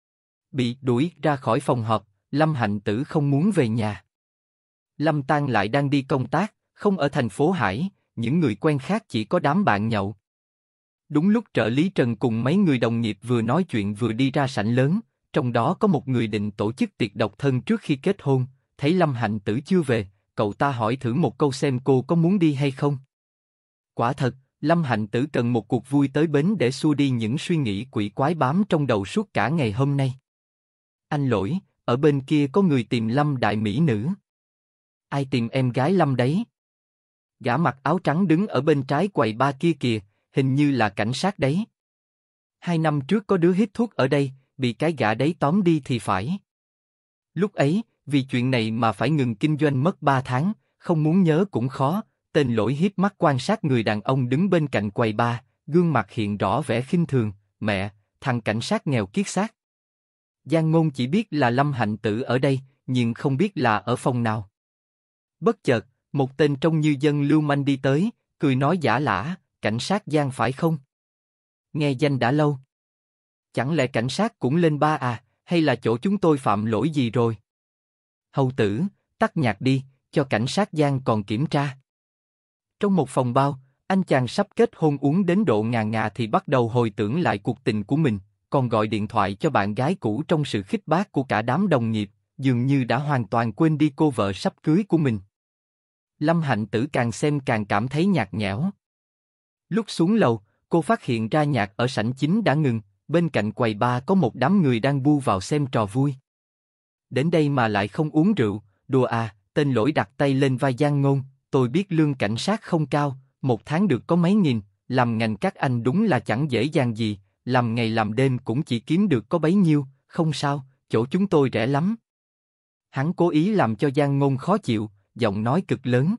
Speaker 1: Bị đuổi ra khỏi phòng họp, Lâm Hạnh Tử không muốn về nhà. Lâm Tang lại đang đi công tác, không ở thành phố Hải, những người quen khác chỉ có đám bạn nhậu. Đúng lúc trợ lý Trần cùng mấy người đồng nghiệp vừa nói chuyện vừa đi ra sảnh lớn, trong đó có một người định tổ chức tiệc độc thân trước khi kết hôn, thấy Lâm Hạnh Tử chưa về, cậu ta hỏi thử một câu xem cô có muốn đi hay không. Quả thật, Lâm Hạnh Tử cần một cuộc vui tới bến để xua đi những suy nghĩ quỷ quái bám trong đầu suốt cả ngày hôm nay. Anh Lỗi, ở bên kia có người tìm Lâm đại mỹ nữ. Ai tìm em gái Lâm đấy? Gã mặc áo trắng đứng ở bên trái quầy ba kia kìa, hình như là cảnh sát đấy. Hai năm trước có đứa hít thuốc ở đây, bị cái gã đấy tóm đi thì phải. Lúc ấy, vì chuyện này mà phải ngừng kinh doanh mất ba tháng, không muốn nhớ cũng khó. Tên Lỗi hiếp mắt quan sát người đàn ông đứng bên cạnh quầy ba, gương mặt hiện rõ vẻ khinh thường. Mẹ, thằng cảnh sát nghèo kiết xác. Giang Ngôn chỉ biết là Lâm Hạnh Tử ở đây, nhưng không biết là ở phòng nào. Bất chợt, một tên trông như dân lưu manh đi tới, cười nói giả lả, cảnh sát Giang phải không? Nghe danh đã lâu. Chẳng lẽ cảnh sát cũng lên ba à, hay là chỗ chúng tôi phạm lỗi gì rồi? Hầu tử, tắt nhạc đi, cho cảnh sát Giang còn kiểm tra. Trong một phòng bao, anh chàng sắp kết hôn uống đến độ ngà ngà thì bắt đầu hồi tưởng lại cuộc tình của mình, còn gọi điện thoại cho bạn gái cũ trong sự khích bác của cả đám đồng nghiệp, dường như đã hoàn toàn quên đi cô vợ sắp cưới của mình. Lâm Hạnh Tử càng xem càng cảm thấy nhạt nhẽo. Lúc xuống lầu, cô phát hiện ra nhạc ở sảnh chính đã ngừng, bên cạnh quầy bar có một đám người đang bu vào xem trò vui. Đến đây mà lại không uống rượu, đùa à? Tên Lỗi đặt tay lên vai Giang Ngôn, tôi biết lương cảnh sát không cao, một tháng được có mấy nghìn, làm ngành các anh đúng là chẳng dễ dàng gì, làm ngày làm đêm cũng chỉ kiếm được có bấy nhiêu, không sao, chỗ chúng tôi rẻ lắm. Hắn cố ý làm cho Giang Ngôn khó chịu, giọng nói cực lớn.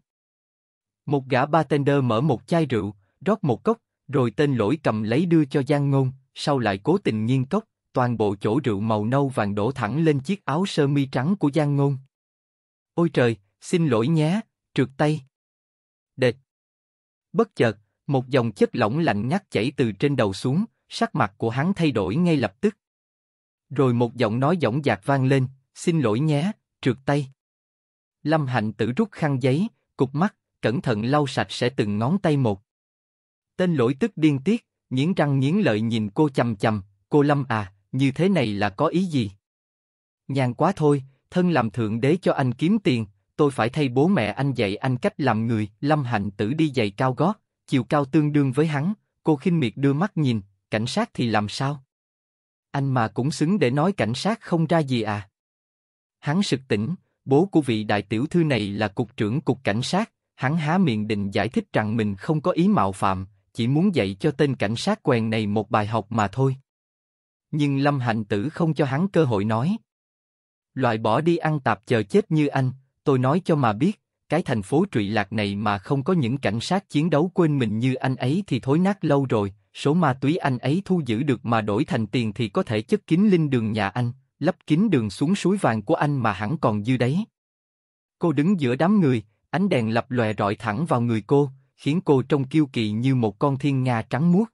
Speaker 1: Một gã bartender mở một chai rượu, rót một cốc, rồi tên Lỗi cầm lấy đưa cho Giang Ngôn, sau lại cố tình nghiêng cốc, toàn bộ chỗ rượu màu nâu vàng đổ thẳng lên chiếc áo sơ mi trắng của Giang Ngôn. Ôi trời, xin lỗi nhé, trượt tay. Đệt. Bất chợt, một dòng chất lỏng lạnh ngắt chảy từ trên đầu xuống, sắc mặt của hắn thay đổi ngay lập tức. Rồi một giọng nói dõng dạc vang lên, xin lỗi nhé, trượt tay. Lâm Hạnh Tử rút khăn giấy, cụp mắt, cẩn thận lau sạch sẽ từng ngón tay một. Tên Lỗi tức điên tiết, nghiến răng nghiến lợi nhìn cô chằm chằm, cô Lâm à, như thế này là có ý gì? Nhàn quá thôi, thân làm thượng đế cho anh kiếm tiền, tôi phải thay bố mẹ anh dạy anh cách làm người. Lâm Hạnh Tử đi giày cao gót, chiều cao tương đương với hắn, cô khinh miệt đưa mắt nhìn, cảnh sát thì làm sao? Anh mà cũng xứng để nói cảnh sát không ra gì à? Hắn sực tỉnh, bố của vị đại tiểu thư này là cục trưởng cục cảnh sát, hắn há miệng định giải thích rằng mình không có ý mạo phạm, chỉ muốn dạy cho tên cảnh sát quèn này một bài học mà thôi. Nhưng Lâm Hạnh Tử không cho hắn cơ hội nói. Loại bỏ đi ăn tạp chờ chết như anh, tôi nói cho mà biết, cái thành phố trụy lạc này mà không có những cảnh sát chiến đấu quên mình như anh ấy thì thối nát lâu rồi, số ma túy anh ấy thu giữ được mà đổi thành tiền thì có thể chất kín linh đường nhà anh, lấp kín đường xuống suối vàng của anh mà hẳn còn dư đấy. Cô đứng giữa đám người, ánh đèn lập lòe rọi thẳng vào người cô, khiến cô trông kiêu kỳ như một con thiên nga trắng muốt.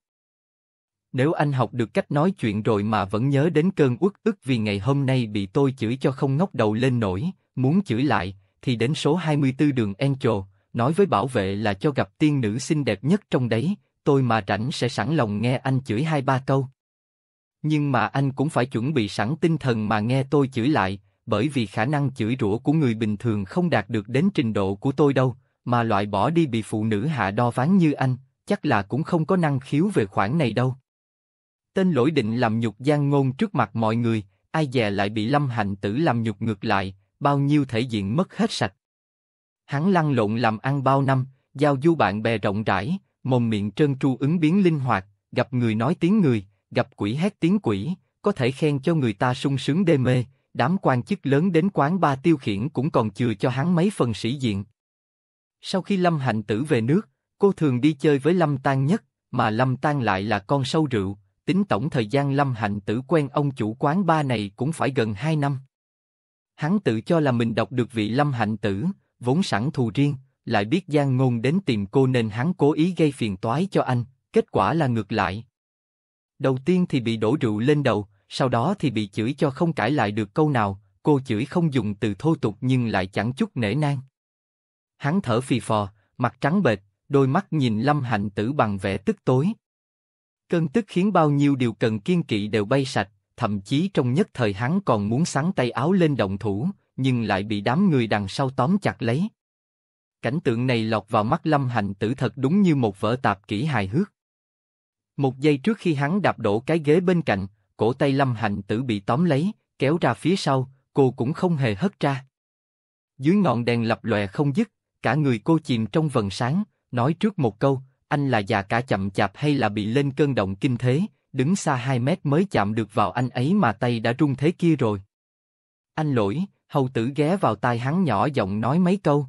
Speaker 1: Nếu anh học được cách nói chuyện rồi mà vẫn nhớ đến cơn uất ức vì ngày hôm nay bị tôi chửi cho không ngóc đầu lên nổi, muốn chửi lại, thì đến số hai mươi tư đường Angel, nói với bảo vệ là cho gặp tiên nữ xinh đẹp nhất trong đấy, tôi mà rảnh sẽ sẵn lòng nghe anh chửi hai ba câu. Nhưng mà anh cũng phải chuẩn bị sẵn tinh thần mà nghe tôi chửi lại, bởi vì khả năng chửi rủa của người bình thường không đạt được đến trình độ của tôi đâu, mà loại bỏ đi bị phụ nữ hạ đo ván như anh, chắc là cũng không có năng khiếu về khoản này đâu. Tên lỗi định làm nhục Giang Ngôn trước mặt mọi người, ai dè lại bị Lâm Hạnh Tử làm nhục ngược lại, bao nhiêu thể diện mất hết sạch. Hắn lăn lộn làm ăn bao năm, giao du bạn bè rộng rãi, mồm miệng trơn tru ứng biến linh hoạt, gặp người nói tiếng người, gặp quỷ hét tiếng quỷ, có thể khen cho người ta sung sướng đê mê, đám quan chức lớn đến quán bar tiêu khiển cũng còn chừa cho hắn mấy phần sĩ diện. Sau khi Lâm Hạnh Tử về nước, cô thường đi chơi với Lâm Tan Nhất, mà Lâm Tan lại là con sâu rượu, tính tổng thời gian Lâm Hạnh Tử quen ông chủ quán bar này cũng phải gần hai năm. Hắn tự cho là mình đọc được vị Lâm Hạnh Tử, vốn sẵn thù riêng, lại biết Giang Ngôn đến tìm cô nên hắn cố ý gây phiền toái cho anh, kết quả là ngược lại. Đầu tiên thì bị đổ rượu lên đầu, sau đó thì bị chửi cho không cãi lại được câu nào, cô chửi không dùng từ thô tục nhưng lại chẳng chút nể nang. Hắn thở phì phò, mặt trắng bệch, đôi mắt nhìn Lâm Hạnh Tử bằng vẻ tức tối. Cơn tức khiến bao nhiêu điều cần kiêng kỵ đều bay sạch, thậm chí trong nhất thời hắn còn muốn xắn tay áo lên động thủ, nhưng lại bị đám người đằng sau tóm chặt lấy. Cảnh tượng này lọt vào mắt Lâm Hạnh Tử thật đúng như một vở tạp kỹ hài hước. Một giây trước khi hắn đạp đổ cái ghế bên cạnh, cổ tay Lâm Hạnh Tử bị tóm lấy, kéo ra phía sau, cô cũng không hề hất ra. Dưới ngọn đèn lập lòe không dứt, cả người cô chìm trong vầng sáng, nói trước một câu, anh là già cả chậm chạp hay là bị lên cơn động kinh thế, đứng xa hai mét mới chạm được vào anh ấy mà tay đã run thế kia rồi. Anh lỗi, hầu tử ghé vào tai hắn nhỏ giọng nói mấy câu.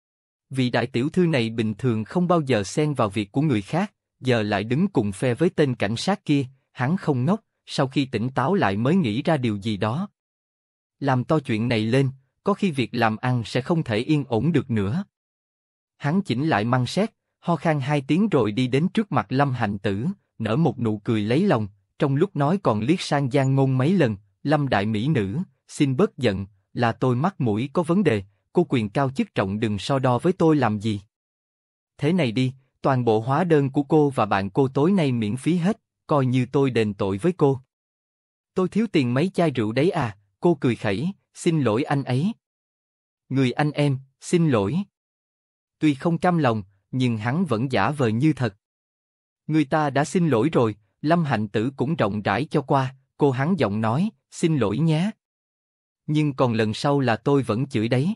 Speaker 1: Vị đại tiểu thư này bình thường không bao giờ xen vào việc của người khác, giờ lại đứng cùng phe với tên cảnh sát kia, hắn không ngốc, sau khi tỉnh táo lại mới nghĩ ra điều gì đó. Làm to chuyện này lên, có khi việc làm ăn sẽ không thể yên ổn được nữa. Hắn chỉnh lại măng sét, ho khan hai tiếng rồi đi đến trước mặt Lâm Hạnh Tử, nở một nụ cười lấy lòng, trong lúc nói còn liếc sang Giang Ngôn mấy lần, Lâm đại mỹ nữ, xin bớt giận, là tôi mắt mũi có vấn đề, cô quyền cao chức trọng đừng so đo với tôi làm gì. Thế này đi, toàn bộ hóa đơn của cô và bạn cô tối nay miễn phí hết, coi như tôi đền tội với cô. Tôi thiếu tiền mấy chai rượu đấy à, cô cười khẩy, xin lỗi anh ấy. Người anh em, xin lỗi. Tuy không cam lòng, nhưng hắn vẫn giả vờ như thật. Người ta đã xin lỗi rồi, Lâm Hạnh Tử cũng rộng rãi cho qua, cô hắn giọng nói, xin lỗi nhé. Nhưng còn lần sau là tôi vẫn chửi đấy.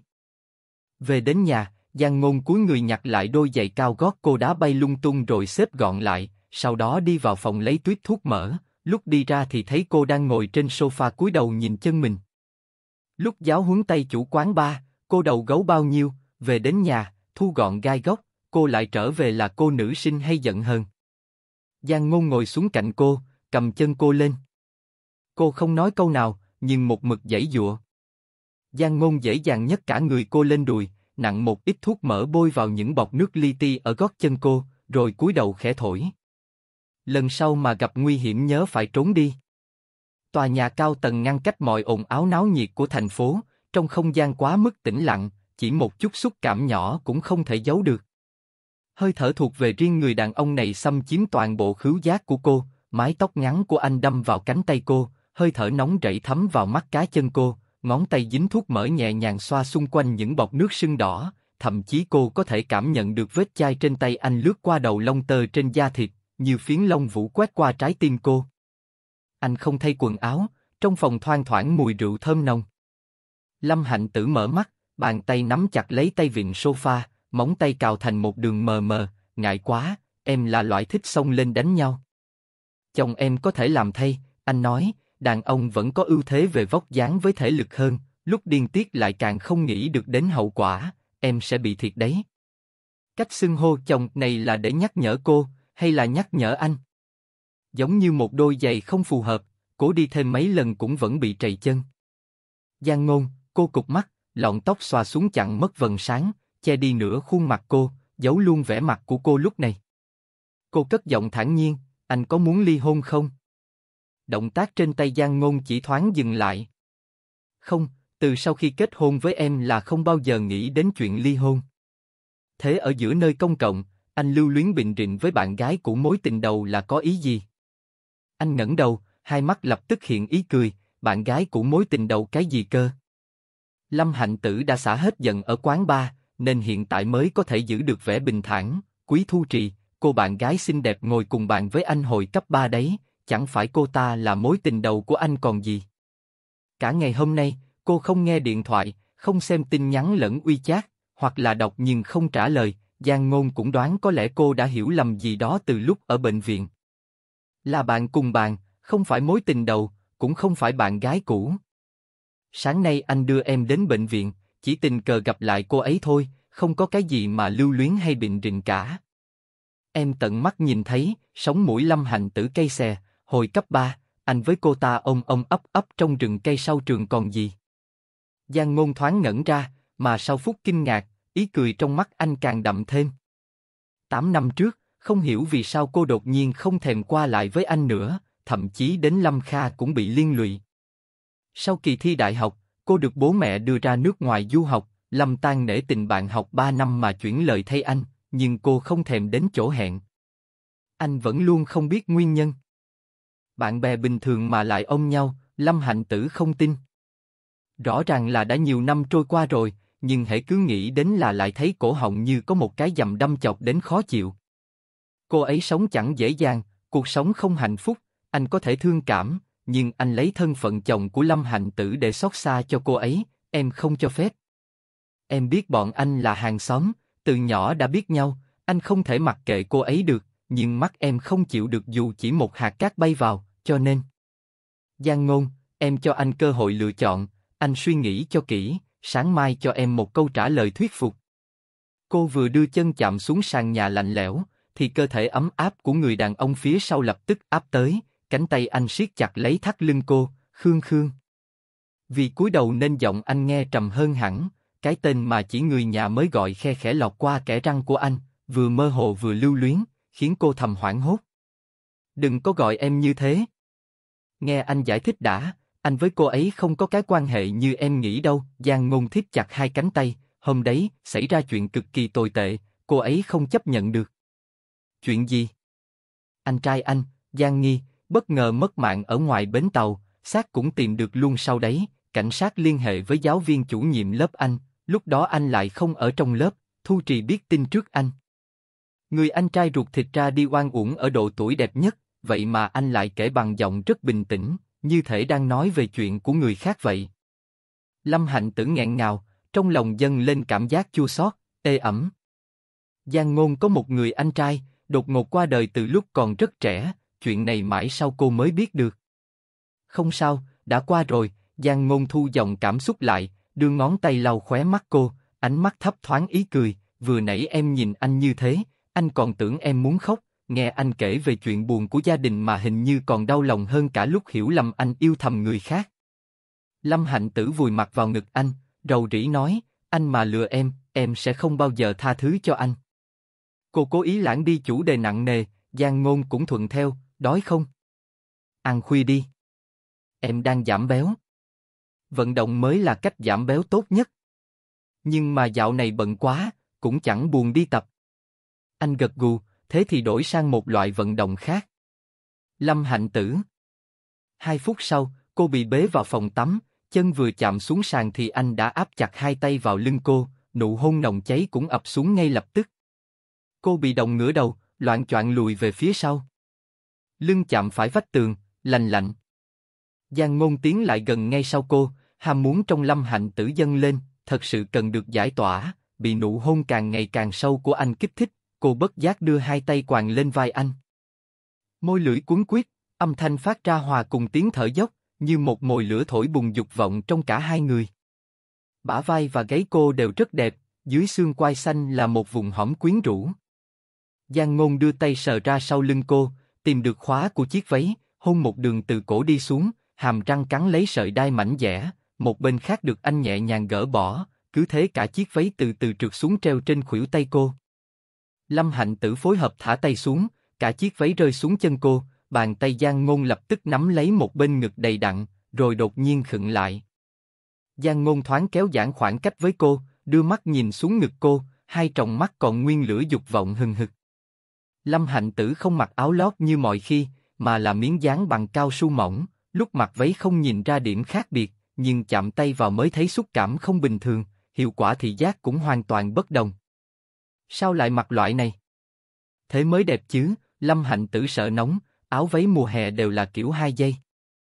Speaker 1: Về đến nhà, Giang Ngôn cúi người nhặt lại đôi giày cao gót cô đá bay lung tung rồi xếp gọn lại, sau đó đi vào phòng lấy tuyết thuốc mỡ, lúc đi ra thì thấy cô đang ngồi trên sofa cúi đầu nhìn chân mình. Lúc giáo huấn tay chủ quán bar, cô đầu gấu bao nhiêu, về đến nhà, thu gọn gai góc, cô lại trở về là cô nữ sinh hay giận hờn. Giang Ngôn ngồi xuống cạnh cô, cầm chân cô lên. Cô không nói câu nào, nhưng một mực giãy giụa. Giang Ngôn dễ dàng nhấc cả người cô lên đùi, nặng một ít thuốc mỡ bôi vào những bọt nước li ti ở gót chân cô, rồi cúi đầu khẽ thổi. Lần sau mà gặp nguy hiểm nhớ phải trốn đi. Tòa nhà cao tầng ngăn cách mọi ồn ào náo nhiệt của thành phố, trong không gian quá mức tĩnh lặng, chỉ một chút xúc cảm nhỏ cũng không thể giấu được. Hơi thở thuộc về riêng người đàn ông này xâm chiếm toàn bộ khứu giác của cô, mái tóc ngắn của anh đâm vào cánh tay cô, hơi thở nóng rẫy thấm vào mắt cá chân cô, ngón tay dính thuốc mỡ nhẹ nhàng xoa xung quanh những bọt nước sưng đỏ, thậm chí cô có thể cảm nhận được vết chai trên tay anh lướt qua đầu lông tơ trên da thịt, như phiến lông vũ quét qua trái tim cô. Anh không thay quần áo, trong phòng thoang thoảng mùi rượu thơm nồng. Lâm Hạnh Tử mở mắt, bàn tay nắm chặt lấy tay vịn sofa, móng tay cào thành một đường mờ mờ, ngại quá, em là loại thích xông lên đánh nhau. Chồng em có thể làm thay, anh nói, đàn ông vẫn có ưu thế về vóc dáng với thể lực hơn, lúc điên tiết lại càng không nghĩ được đến hậu quả, em sẽ bị thiệt đấy. Cách xưng hô chồng này là để nhắc nhở cô, hay là nhắc nhở anh? Giống như một đôi giày không phù hợp, cố đi thêm mấy lần cũng vẫn bị trầy chân. Giang Ngôn, cô cụp mắt, lọn tóc xòa xuống chặn mất vầng sáng, che đi nửa khuôn mặt cô, giấu luôn vẻ mặt của cô lúc này. Cô cất giọng thản nhiên, anh có muốn ly hôn không? Động tác trên tay Giang Ngôn chỉ thoáng dừng lại. Không, Từ sau khi kết hôn với em là không bao giờ nghĩ đến chuyện ly hôn. Thế ở giữa nơi công cộng, anh lưu luyến bình rịnh với bạn gái của mối tình đầu là có ý gì? Anh ngẩng đầu, hai mắt lập tức hiện ý cười, bạn gái của mối tình đầu cái gì cơ? Lâm Hạnh Tử đã xả hết giận ở quán bar, nên hiện tại mới có thể giữ được vẻ bình thản. Quý Thu Trì, cô bạn gái xinh đẹp ngồi cùng bàn với anh hồi cấp ba đấy, chẳng phải cô ta là mối tình đầu của anh còn gì? Cả ngày hôm nay, cô không nghe điện thoại, không xem tin nhắn lẫn WeChat, hoặc là đọc nhưng không trả lời. Giang Ngôn cũng đoán có lẽ cô đã hiểu lầm gì đó từ lúc ở bệnh viện. Là bạn cùng bàn, không phải mối tình đầu, cũng không phải bạn gái cũ. Sáng nay anh đưa em đến bệnh viện, chỉ tình cờ gặp lại cô ấy thôi, không có cái gì mà lưu luyến hay bình rịnh cả. Em tận mắt nhìn thấy, sống mũi Lâm Hạnh Tử cay xè, hồi cấp ba, anh với cô ta ôm ôm ấp ấp trong rừng cây sau trường còn gì. Giang Ngôn thoáng ngẩn ra, mà sau phút kinh ngạc, ý cười trong mắt anh càng đậm thêm. Tám năm trước, không hiểu vì sao cô đột nhiên không thèm qua lại với anh nữa, thậm chí đến Lâm Kha cũng bị liên lụy. Sau kỳ thi đại học, cô được bố mẹ đưa ra nước ngoài du học, Lâm tan nể tình bạn học ba năm mà chuyển lời thay anh, nhưng cô không thèm đến chỗ hẹn. Anh vẫn luôn không biết nguyên nhân. Bạn bè bình thường mà lại ôm nhau, Lâm Hạnh Tử không tin. Rõ ràng là đã nhiều năm trôi qua rồi, nhưng hễ cứ nghĩ đến là lại thấy cổ họng như có một cái dầm đâm chọc đến khó chịu. Cô ấy sống chẳng dễ dàng, cuộc sống không hạnh phúc, anh có thể thương cảm, nhưng anh lấy thân phận chồng của Lâm Hạnh Tử để xót xa cho cô ấy, em không cho phép. Em biết bọn anh là hàng xóm, từ nhỏ đã biết nhau, anh không thể mặc kệ cô ấy được, nhưng mắt em không chịu được dù chỉ một hạt cát bay vào, cho nên. Giang Ngôn, em cho anh cơ hội lựa chọn, anh suy nghĩ cho kỹ, sáng mai cho em một câu trả lời thuyết phục. Cô vừa đưa chân chạm xuống sàn nhà lạnh lẽo, thì cơ thể ấm áp của người đàn ông phía sau lập tức áp tới, cánh tay anh siết chặt lấy thắt lưng cô, Khương Khương. Vì cúi đầu nên giọng anh nghe trầm hơn hẳn, cái tên mà chỉ người nhà mới gọi khe khẽ lọt qua kẽ răng của anh, vừa mơ hồ vừa lưu luyến, khiến cô thầm hoảng hốt. Đừng có gọi em như thế. Nghe anh giải thích đã, anh với cô ấy không có cái quan hệ như em nghĩ đâu. Giang Ngôn thít chặt hai cánh tay, hôm đấy xảy ra chuyện cực kỳ tồi tệ, cô ấy không chấp nhận được. Chuyện gì? Anh trai anh, Giang Nghi, bất ngờ mất mạng ở ngoài bến tàu, xác cũng tìm được luôn sau đấy. Cảnh sát liên hệ với giáo viên chủ nhiệm lớp anh, lúc đó anh lại không ở trong lớp, Thu Trì biết tin trước anh. Người anh trai ruột thịt ra đi oan uổng ở độ tuổi đẹp nhất, vậy mà anh lại kể bằng giọng rất bình tĩnh, như thể đang nói về chuyện của người khác vậy. Lâm Hạnh Tử nghẹn ngào, trong lòng dâng lên cảm giác chua xót, ê ẩm. Giang Ngôn có một người anh trai, đột ngột qua đời từ lúc còn rất trẻ, chuyện này mãi sau cô mới biết được. Không sao, đã qua rồi. Giang Ngôn thu dòng cảm xúc lại, đưa ngón tay lau khóe mắt cô, ánh mắt thấp thoáng ý cười. Vừa nãy em nhìn anh như thế, anh còn tưởng em muốn khóc. Nghe anh kể về chuyện buồn của gia đình mà hình như còn đau lòng hơn cả lúc hiểu lầm anh yêu thầm người khác. Lâm Hạnh Tử vùi mặt vào ngực anh, rầu rĩ nói, anh mà lừa em, em sẽ không bao giờ tha thứ cho anh. Cô cố ý lãng đi chủ đề nặng nề, Giang Ngôn cũng thuận theo, đói không? Ăn khuya đi. Em đang giảm béo. Vận động mới là cách giảm béo tốt nhất. Nhưng mà dạo này bận quá, cũng chẳng buồn đi tập. Anh gật gù, thế thì đổi sang một loại vận động khác. Lâm Hạnh Tử. Hai phút sau, cô bị bế vào phòng tắm, chân vừa chạm xuống sàn thì anh đã áp chặt hai tay vào lưng cô, nụ hôn nồng cháy cũng ập xuống ngay lập tức. Cô bị động ngửa đầu, loạng choạng lùi về phía sau. Lưng chạm phải vách tường, lành lạnh. Giang Ngôn tiến lại gần ngay sau cô, ham muốn trong Lâm Hạnh Tử dâng lên, thật sự cần được giải tỏa, bị nụ hôn càng ngày càng sâu của anh kích thích, cô bất giác đưa hai tay quàng lên vai anh. Môi lưỡi cuốn quýt, âm thanh phát ra hòa cùng tiếng thở dốc, như một mồi lửa thổi bùng dục vọng trong cả hai người. Bả vai và gáy cô đều rất đẹp, dưới xương quai xanh là một vùng hõm quyến rũ. Giang Ngôn đưa tay sờ ra sau lưng cô, tìm được khóa của chiếc váy, hôn một đường từ cổ đi xuống, hàm răng cắn lấy sợi đai mảnh dẻ, một bên khác được anh nhẹ nhàng gỡ bỏ, cứ thế cả chiếc váy từ từ trượt xuống treo trên khuỷu tay cô. Lâm Hạnh Tử phối hợp thả tay xuống, cả chiếc váy rơi xuống chân cô, bàn tay Giang Ngôn lập tức nắm lấy một bên ngực đầy đặn, rồi đột nhiên khựng lại. Giang Ngôn thoáng kéo giãn khoảng cách với cô, đưa mắt nhìn xuống ngực cô, hai tròng mắt còn nguyên lửa dục vọng hừng hực. Lâm Hạnh Tử không mặc áo lót như mọi khi, mà là miếng dán bằng cao su mỏng, lúc mặc váy không nhìn ra điểm khác biệt, nhưng chạm tay vào mới thấy xúc cảm không bình thường, hiệu quả thị giác cũng hoàn toàn bất đồng. Sao lại mặc loại này? Thế mới đẹp chứ, Lâm Hạnh Tử sợ nóng, áo váy mùa hè đều là kiểu hai giây.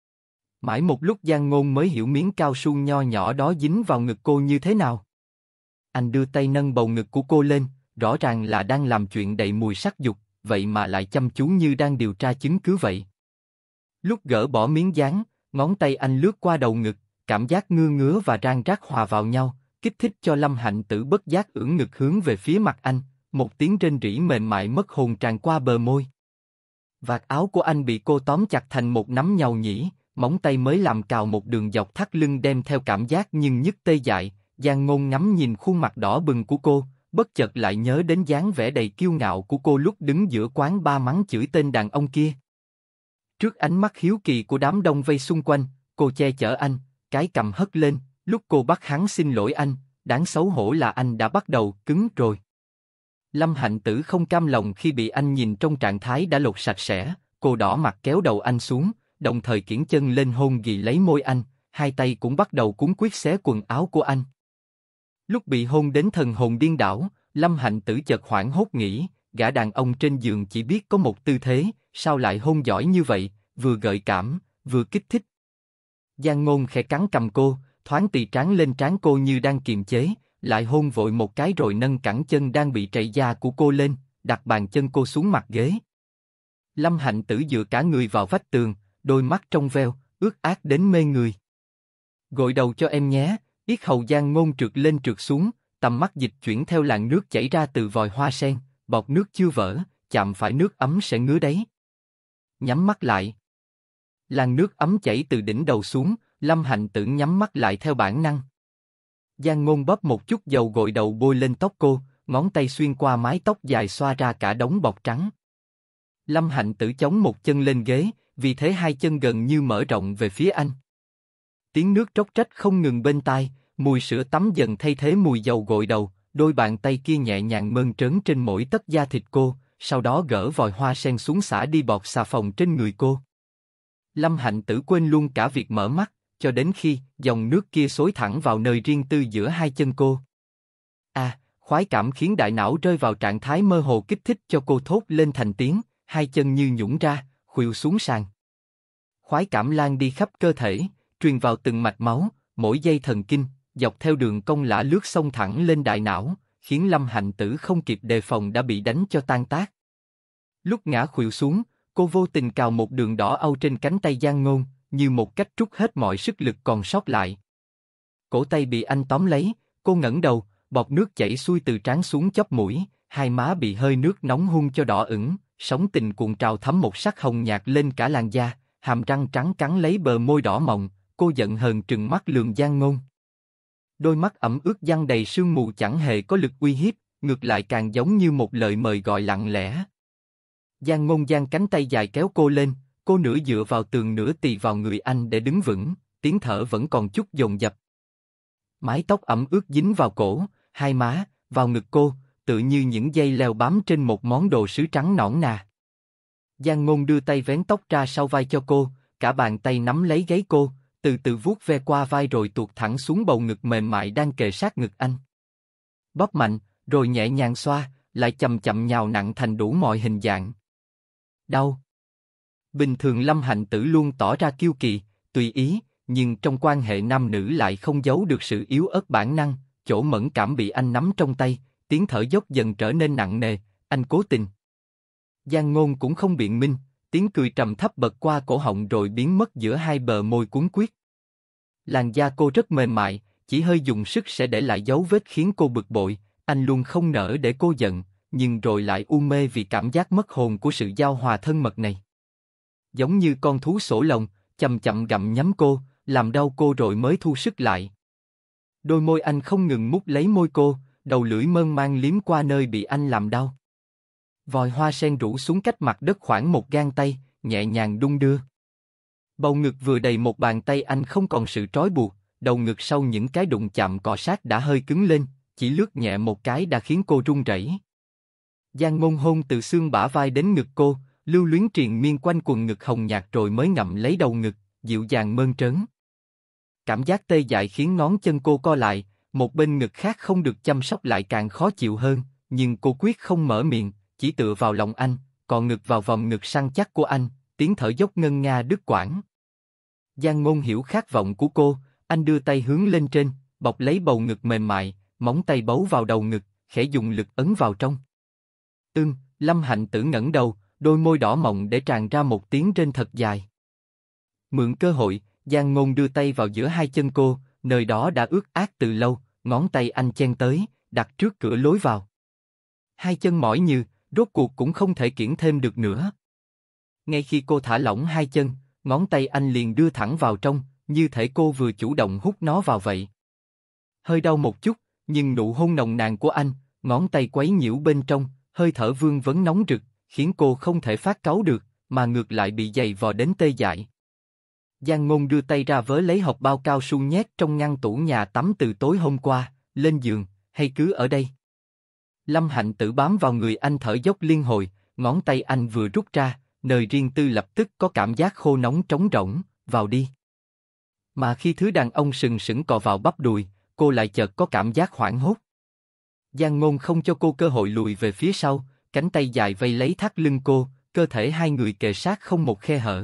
Speaker 1: Mãi một lúc Giang Ngôn mới hiểu miếng cao su nho nhỏ đó dính vào ngực cô như thế nào. Anh đưa tay nâng bầu ngực của cô lên, rõ ràng là đang làm chuyện đầy mùi sắc dục, vậy mà lại chăm chú như đang điều tra chứng cứ vậy. Lúc gỡ bỏ miếng dán, ngón tay anh lướt qua đầu ngực, cảm giác ngứa ngứa và rang rát hòa vào nhau, kích thích cho Lâm Hạnh Tử bất giác ưỡn ngực hướng về phía mặt anh, một tiếng rên rỉ mềm mại mất hồn tràn qua bờ môi. Vạt áo của anh bị cô tóm chặt thành một nắm nhàu nhĩ, móng tay mới làm cào một đường dọc thắt lưng đem theo cảm giác nhưng nhức tê dại. Giang Ngôn ngắm nhìn khuôn mặt đỏ bừng của cô, bất chợt lại nhớ đến dáng vẻ đầy kiêu ngạo của cô lúc đứng giữa quán ba mắng chửi tên đàn ông kia. Trước ánh mắt hiếu kỳ của đám đông vây xung quanh, cô che chở anh, cái cằm hất lên, lúc cô bắt hắn xin lỗi anh, đáng xấu hổ là anh đã bắt đầu cứng rồi. Lâm Hạnh Tử không cam lòng khi bị anh nhìn trong trạng thái đã lột sạch sẽ, cô đỏ mặt kéo đầu anh xuống, đồng thời kiễng chân lên hôn ghì lấy môi anh, hai tay cũng bắt đầu cuốn quyết xé quần áo của anh. Lúc bị hôn đến thần hồn điên đảo, Lâm Hạnh Tử chợt hoảng hốt nghĩ, gã đàn ông trên giường chỉ biết có một tư thế, sao lại hôn giỏi như vậy, vừa gợi cảm, vừa kích thích. Giang Ngôn khẽ cắn cằm cô, thoáng tì trán lên trán cô như đang kiềm chế, lại hôn vội một cái rồi nâng cẳng chân đang bị trầy da của cô lên, đặt bàn chân cô xuống mặt ghế. Lâm Hạnh Tử dựa cả người vào vách tường, đôi mắt trong veo, ướt át đến mê người. Gội đầu cho em nhé. Yết hầu Giang Ngôn trượt lên trượt xuống, tầm mắt dịch chuyển theo làn nước chảy ra từ vòi hoa sen, bọt nước chưa vỡ, chạm phải nước ấm sẽ ngứa đấy. Nhắm mắt lại. Làn nước ấm chảy từ đỉnh đầu xuống, Lâm Hạnh Tử nhắm mắt lại theo bản năng. Giang Ngôn bóp một chút dầu gội đầu bôi lên tóc cô, ngón tay xuyên qua mái tóc dài xoa ra cả đống bọt trắng. Lâm Hạnh Tử chống một chân lên ghế, vì thế hai chân gần như mở rộng về phía anh. Tiếng nước róc rách không ngừng bên tai, mùi sữa tắm dần thay thế mùi dầu gội đầu, đôi bàn tay kia nhẹ nhàng mơn trớn trên mỗi tấc da thịt cô, sau đó gỡ vòi hoa sen xuống xả đi bọt xà phòng trên người cô. Lâm Hạnh Tử quên luôn cả việc mở mắt, cho đến khi dòng nước kia xối thẳng vào nơi riêng tư giữa hai chân cô. À, khoái cảm khiến đại não rơi vào trạng thái mơ hồ kích thích cho cô thốt lên thành tiếng, hai chân như nhũn ra, khuỵu xuống sàn. Khoái cảm lan đi khắp cơ thể, truyền vào từng mạch máu, mỗi dây thần kinh, dọc theo đường cong lả lướt xông thẳng lên đại não, khiến Lâm Hạnh Tử không kịp đề phòng đã bị đánh cho tan tác. Lúc ngã khuỵu xuống, cô vô tình cào một đường đỏ âu trên cánh tay Giang Ngôn, như một cách trút hết mọi sức lực còn sót lại. Cổ tay bị anh tóm lấy, cô ngẩng đầu, bọt nước chảy xuôi từ trán xuống chóp mũi, hai má bị hơi nước nóng hun cho đỏ ửng, sóng tình cuộn trào thấm một sắc hồng nhạt lên cả làn da, hàm răng trắng cắn lấy bờ môi đỏ mọng, cô giận hờn trừng mắt lườm Giang Ngôn. Đôi mắt ẩm ướt giăng đầy sương mù chẳng hề có lực uy hiếp, ngược lại càng giống như một lời mời gọi lặng lẽ. Giang Ngôn giang cánh tay dài kéo cô lên, cô nửa dựa vào tường nửa tì vào người anh để đứng vững, tiếng thở vẫn còn chút dồn dập. Mái tóc ẩm ướt dính vào cổ, hai má, vào ngực cô, tự như những dây leo bám trên một món đồ sứ trắng nõn nà. Giang Ngôn đưa tay vén tóc ra sau vai cho cô, cả bàn tay nắm lấy gáy cô, từ từ vuốt ve qua vai rồi tuột thẳng xuống bầu ngực mềm mại đang kề sát ngực anh. Bóp mạnh, rồi nhẹ nhàng xoa, lại chậm chậm nhào nặn thành đủ mọi hình dạng. Đau. Bình thường Lâm Hạnh Tử luôn tỏ ra kiêu kỳ, tùy ý, nhưng trong quan hệ nam nữ lại không giấu được sự yếu ớt bản năng, chỗ mẫn cảm bị anh nắm trong tay, tiếng thở dốc dần trở nên nặng nề, anh cố tình. Giang Ngôn cũng không biện minh, tiếng cười trầm thấp bật qua cổ họng rồi biến mất giữa hai bờ môi cuốn quyết. Làn da cô rất mềm mại, chỉ hơi dùng sức sẽ để lại dấu vết khiến cô bực bội, anh luôn không nỡ để cô giận, nhưng rồi lại u mê vì cảm giác mất hồn của sự giao hòa thân mật này. Giống như con thú sổ lồng, chậm chậm gặm nhấm cô, làm đau cô rồi mới thu sức lại. Đôi môi anh không ngừng mút lấy môi cô, đầu lưỡi mơn man liếm qua nơi bị anh làm đau. Vòi hoa sen rủ xuống cách mặt đất khoảng một gang tay, nhẹ nhàng đung đưa. Bầu ngực vừa đầy một bàn tay anh không còn sự trói buộc, đầu ngực sau những cái đụng chạm cọ sát đã hơi cứng lên, chỉ lướt nhẹ một cái đã khiến cô run rẩy. Giang Ngôn hôn từ xương bả vai đến ngực cô, lưu luyến triền miên quanh quần ngực hồng nhạt rồi mới ngậm lấy đầu ngực, dịu dàng mơn trớn. Cảm giác tê dại khiến ngón chân cô co lại, một bên ngực khác không được chăm sóc lại càng khó chịu hơn, nhưng cô quyết không mở miệng, chỉ tựa vào lòng anh, còn ngực vào vòng ngực săn chắc của anh, tiếng thở dốc ngân nga đứt quãng. Giang Ngôn hiểu khát vọng của cô, anh đưa tay hướng lên trên, bọc lấy bầu ngực mềm mại, móng tay bấu vào đầu ngực, khẽ dùng lực ấn vào trong. Ưm, Lâm Hạnh Tử ngẩng đầu, đôi môi đỏ mọng để tràn ra một tiếng rên thật dài. Mượn cơ hội, Giang Ngôn đưa tay vào giữa hai chân cô, nơi đó đã ướt át từ lâu, ngón tay anh chen tới, đặt trước cửa lối vào. Hai chân mỏi như, rốt cuộc cũng không thể kiễng thêm được nữa. Ngay khi cô thả lỏng hai chân, ngón tay anh liền đưa thẳng vào trong, như thể cô vừa chủ động hút nó vào vậy. Hơi đau một chút, nhưng nụ hôn nồng nàn của anh, ngón tay quấy nhiễu bên trong, hơi thở vương vấn nóng rực, khiến cô không thể phát cáu được, mà ngược lại bị giày vò đến tê dại. Giang Ngôn đưa tay ra vớ lấy hộp bao cao su nhét trong ngăn tủ nhà tắm từ tối hôm qua, lên giường, hay cứ ở đây. Lâm Hạnh Tử bám vào người anh thở dốc liên hồi, ngón tay anh vừa rút ra, nơi riêng tư lập tức có cảm giác khô nóng trống rỗng, vào đi. Mà khi thứ đàn ông sừng sững cọ vào bắp đùi, cô lại chợt có cảm giác hoảng hốt. Giang Ngôn không cho cô cơ hội lùi về phía sau, cánh tay dài vây lấy thắt lưng cô, cơ thể hai người kề sát không một khe hở.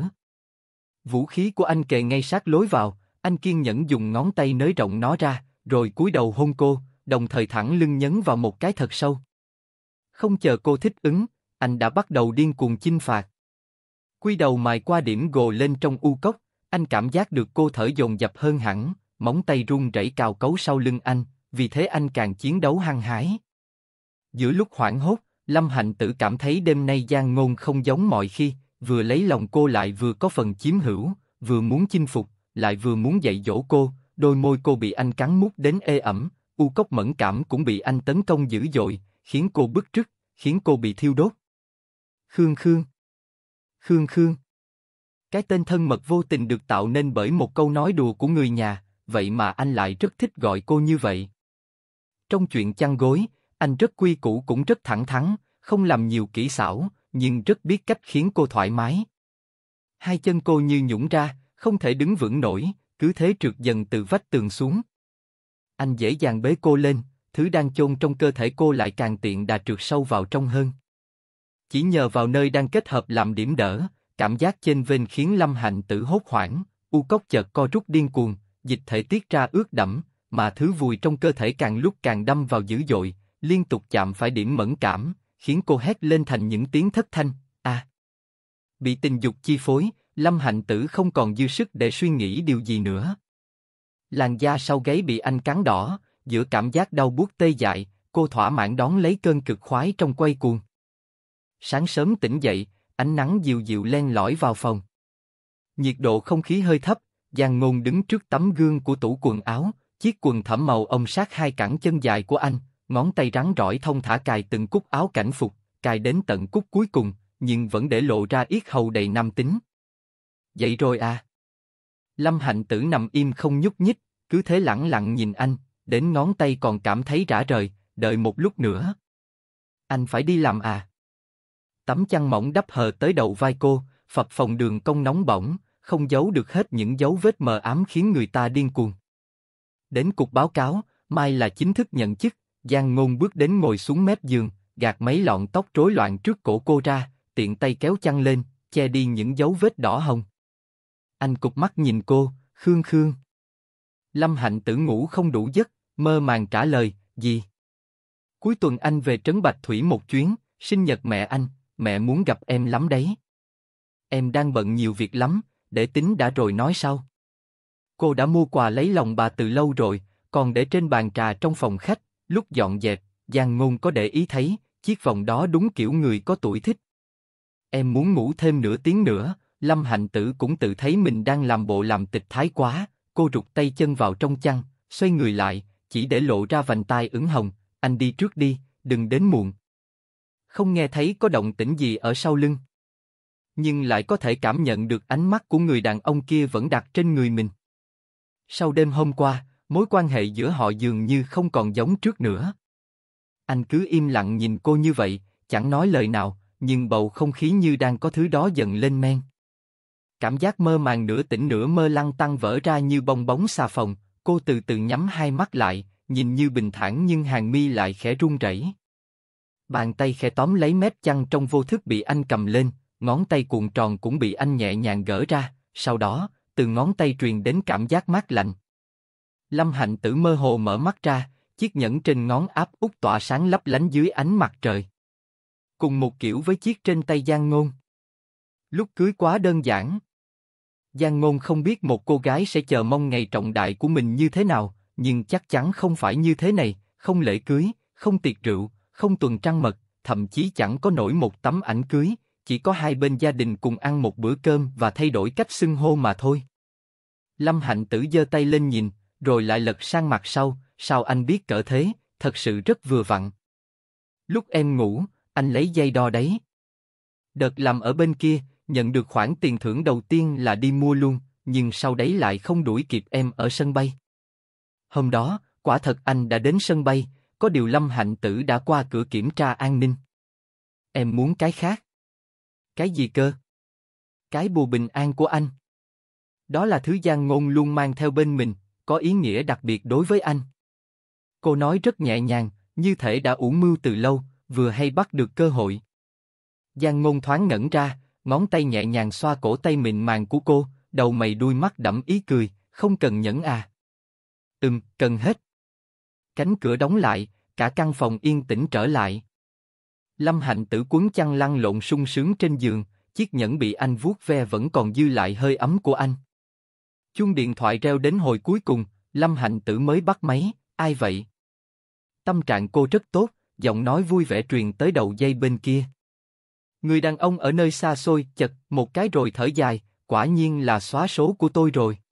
Speaker 1: Vũ khí của anh kề ngay sát lối vào, anh kiên nhẫn dùng ngón tay nới rộng nó ra, rồi cúi đầu hôn cô, đồng thời thẳng lưng nhấn vào một cái thật sâu. Không chờ cô thích ứng, anh đã bắt đầu điên cuồng chinh phạt. Quy đầu mài qua điểm gồ lên trong u cốc, anh cảm giác được cô thở dồn dập hơn hẳn, móng tay run rẩy cào cấu sau lưng anh, vì thế anh càng chiến đấu hăng hái. Giữa lúc hoảng hốt, Lâm Hạnh Tử cảm thấy đêm nay Giang Ngôn không giống mọi khi, vừa lấy lòng cô lại vừa có phần chiếm hữu, vừa muốn chinh phục, lại vừa muốn dạy dỗ cô, đôi môi cô bị anh cắn mút đến ê ẩm, u cốc mẫn cảm cũng bị anh tấn công dữ dội, khiến cô bức rứt, khiến cô bị thiêu đốt. Khương Khương. Khương Khương. Cái tên thân mật vô tình được tạo nên bởi một câu nói đùa của người nhà, vậy mà anh lại rất thích gọi cô như vậy. Trong chuyện chăn gối, anh rất quy củ cũng rất thẳng thắn, không làm nhiều kỹ xảo, nhưng rất biết cách khiến cô thoải mái. Hai chân cô như nhũn ra, không thể đứng vững nổi, cứ thế trượt dần từ vách tường xuống. Anh dễ dàng bế cô lên, thứ đang chôn trong cơ thể cô lại càng tiện đà trượt sâu vào trong hơn. Chỉ nhờ vào nơi đang kết hợp làm điểm đỡ, cảm giác chênh vênh khiến Lâm Hạnh Tử hốt hoảng, u cốc chợt co rút điên cuồng, dịch thể tiết ra ướt đẫm, mà thứ vùi trong cơ thể càng lúc càng đâm vào dữ dội, liên tục chạm phải điểm mẫn cảm, khiến cô hét lên thành những tiếng thất thanh. À! Bị tình dục chi phối, Lâm Hạnh Tử không còn dư sức để suy nghĩ điều gì nữa. Làn da sau gáy bị anh cắn đỏ, giữa cảm giác đau buốt tê dại, cô thỏa mãn đón lấy cơn cực khoái trong quay cuồng. Sáng sớm tỉnh dậy, ánh nắng dịu dịu len lỏi vào phòng. Nhiệt độ không khí hơi thấp, Giang Ngôn đứng trước tấm gương của tủ quần áo, chiếc quần thẫm màu ôm sát hai cẳng chân dài của anh, ngón tay rắn rỏi thông thả cài từng cúc áo cảnh phục, cài đến tận cúc cuối cùng, nhưng vẫn để lộ ra yết hầu đầy nam tính. Dậy rồi à? Lâm Hạnh Tử nằm im không nhúc nhích, cứ thế lẳng lặng nhìn anh, đến ngón tay còn cảm thấy rã rời, đợi một lúc nữa. Anh phải đi làm à? Tấm chăn mỏng đắp hờ tới đầu vai cô, phập phồng đường cong nóng bỏng, không giấu được hết những dấu vết mờ ám khiến người ta điên cuồng. Đến cục báo cáo, mai là chính thức nhận chức, Giang Ngôn bước đến ngồi xuống mép giường, gạt mấy lọn tóc rối loạn trước cổ cô ra, tiện tay kéo chăn lên, che đi những dấu vết đỏ hồng. Anh cụp mắt nhìn cô, Khương Khương. Lâm Hạnh Tử ngủ không đủ giấc, mơ màng trả lời, gì? Cuối tuần anh về Trấn Bạch Thủy một chuyến, sinh nhật mẹ anh, mẹ muốn gặp em lắm đấy. Em đang bận nhiều việc lắm, để tính đã rồi nói sau. Cô đã mua quà lấy lòng bà từ lâu rồi, còn để trên bàn trà trong phòng khách, lúc dọn dẹp, Giang Ngôn có để ý thấy, chiếc vòng đó đúng kiểu người có tuổi thích. Em muốn ngủ thêm nửa tiếng nữa, Lâm Hạnh Tử cũng tự thấy mình đang làm bộ làm tịch thái quá, cô rụt tay chân vào trong chăn, xoay người lại, chỉ để lộ ra vành tai ửng hồng, anh đi trước đi, đừng đến muộn. Không nghe thấy có động tĩnh gì ở sau lưng, nhưng lại có thể cảm nhận được ánh mắt của người đàn ông kia vẫn đặt trên người mình. Sau đêm hôm qua, mối quan hệ giữa họ dường như không còn giống trước nữa. Anh cứ im lặng nhìn cô như vậy, chẳng nói lời nào, nhưng bầu không khí như đang có thứ đó dần lên men. Cảm giác mơ màng nửa tỉnh nửa mơ lăn tăn vỡ ra như bong bóng xà phòng, cô từ từ nhắm hai mắt lại, nhìn như bình thản nhưng hàng mi lại khẽ run rẩy. Bàn tay khẽ tóm lấy mép chăn trong vô thức bị anh cầm lên, ngón tay cuộn tròn cũng bị anh nhẹ nhàng gỡ ra, sau đó, từ ngón tay truyền đến cảm giác mát lạnh. Lâm Hạnh Tử mơ hồ mở mắt ra, chiếc nhẫn trên ngón áp út tỏa sáng lấp lánh dưới ánh mặt trời. Cùng một kiểu với chiếc trên tay Giang Ngôn. Lúc cưới quá đơn giản. Giang Ngôn không biết một cô gái sẽ chờ mong ngày trọng đại của mình như thế nào, nhưng chắc chắn không phải như thế này, không lễ cưới, không tiệc rượu, không tuần trăng mật, thậm chí chẳng có nổi một tấm ảnh cưới, chỉ có hai bên gia đình cùng ăn một bữa cơm và thay đổi cách xưng hô mà thôi. Lâm Hạnh Tử giơ tay lên nhìn, rồi lại lật sang mặt sau, sao anh biết cỡ thế, thật sự rất vừa vặn. Lúc em ngủ, anh lấy dây đo đấy. Đợt làm ở bên kia, nhận được khoản tiền thưởng đầu tiên là đi mua luôn, nhưng sau đấy lại không đuổi kịp em ở sân bay. Hôm đó, quả thật anh đã đến sân bay, có điều Lâm Hạnh Tử đã qua cửa kiểm tra an ninh. Em muốn cái khác. Cái gì cơ? Cái bùa bình an của anh. Đó là thứ Giang Ngôn luôn mang theo bên mình, có ý nghĩa đặc biệt đối với anh. Cô nói rất nhẹ nhàng, như thể đã ủ mưu từ lâu, vừa hay bắt được cơ hội. Giang Ngôn thoáng ngẩn ra, ngón tay nhẹ nhàng xoa cổ tay mịn màng của cô, đầu mày đuôi mắt đẫm ý cười, không cần nhẫn à. Ừm, cần hết. Cánh cửa đóng lại, cả căn phòng yên tĩnh trở lại. Lâm Hạnh Tử quấn chăn lăn lộn sung sướng trên giường, chiếc nhẫn bị anh vuốt ve vẫn còn dư lại hơi ấm của anh. Chuông điện thoại reo đến hồi cuối cùng, Lâm Hạnh Tử mới bắt máy, ai vậy? Tâm trạng cô rất tốt, giọng nói vui vẻ truyền tới đầu dây bên kia. Người đàn ông ở nơi xa xôi chật một cái rồi thở dài, quả nhiên là xóa số của tôi rồi.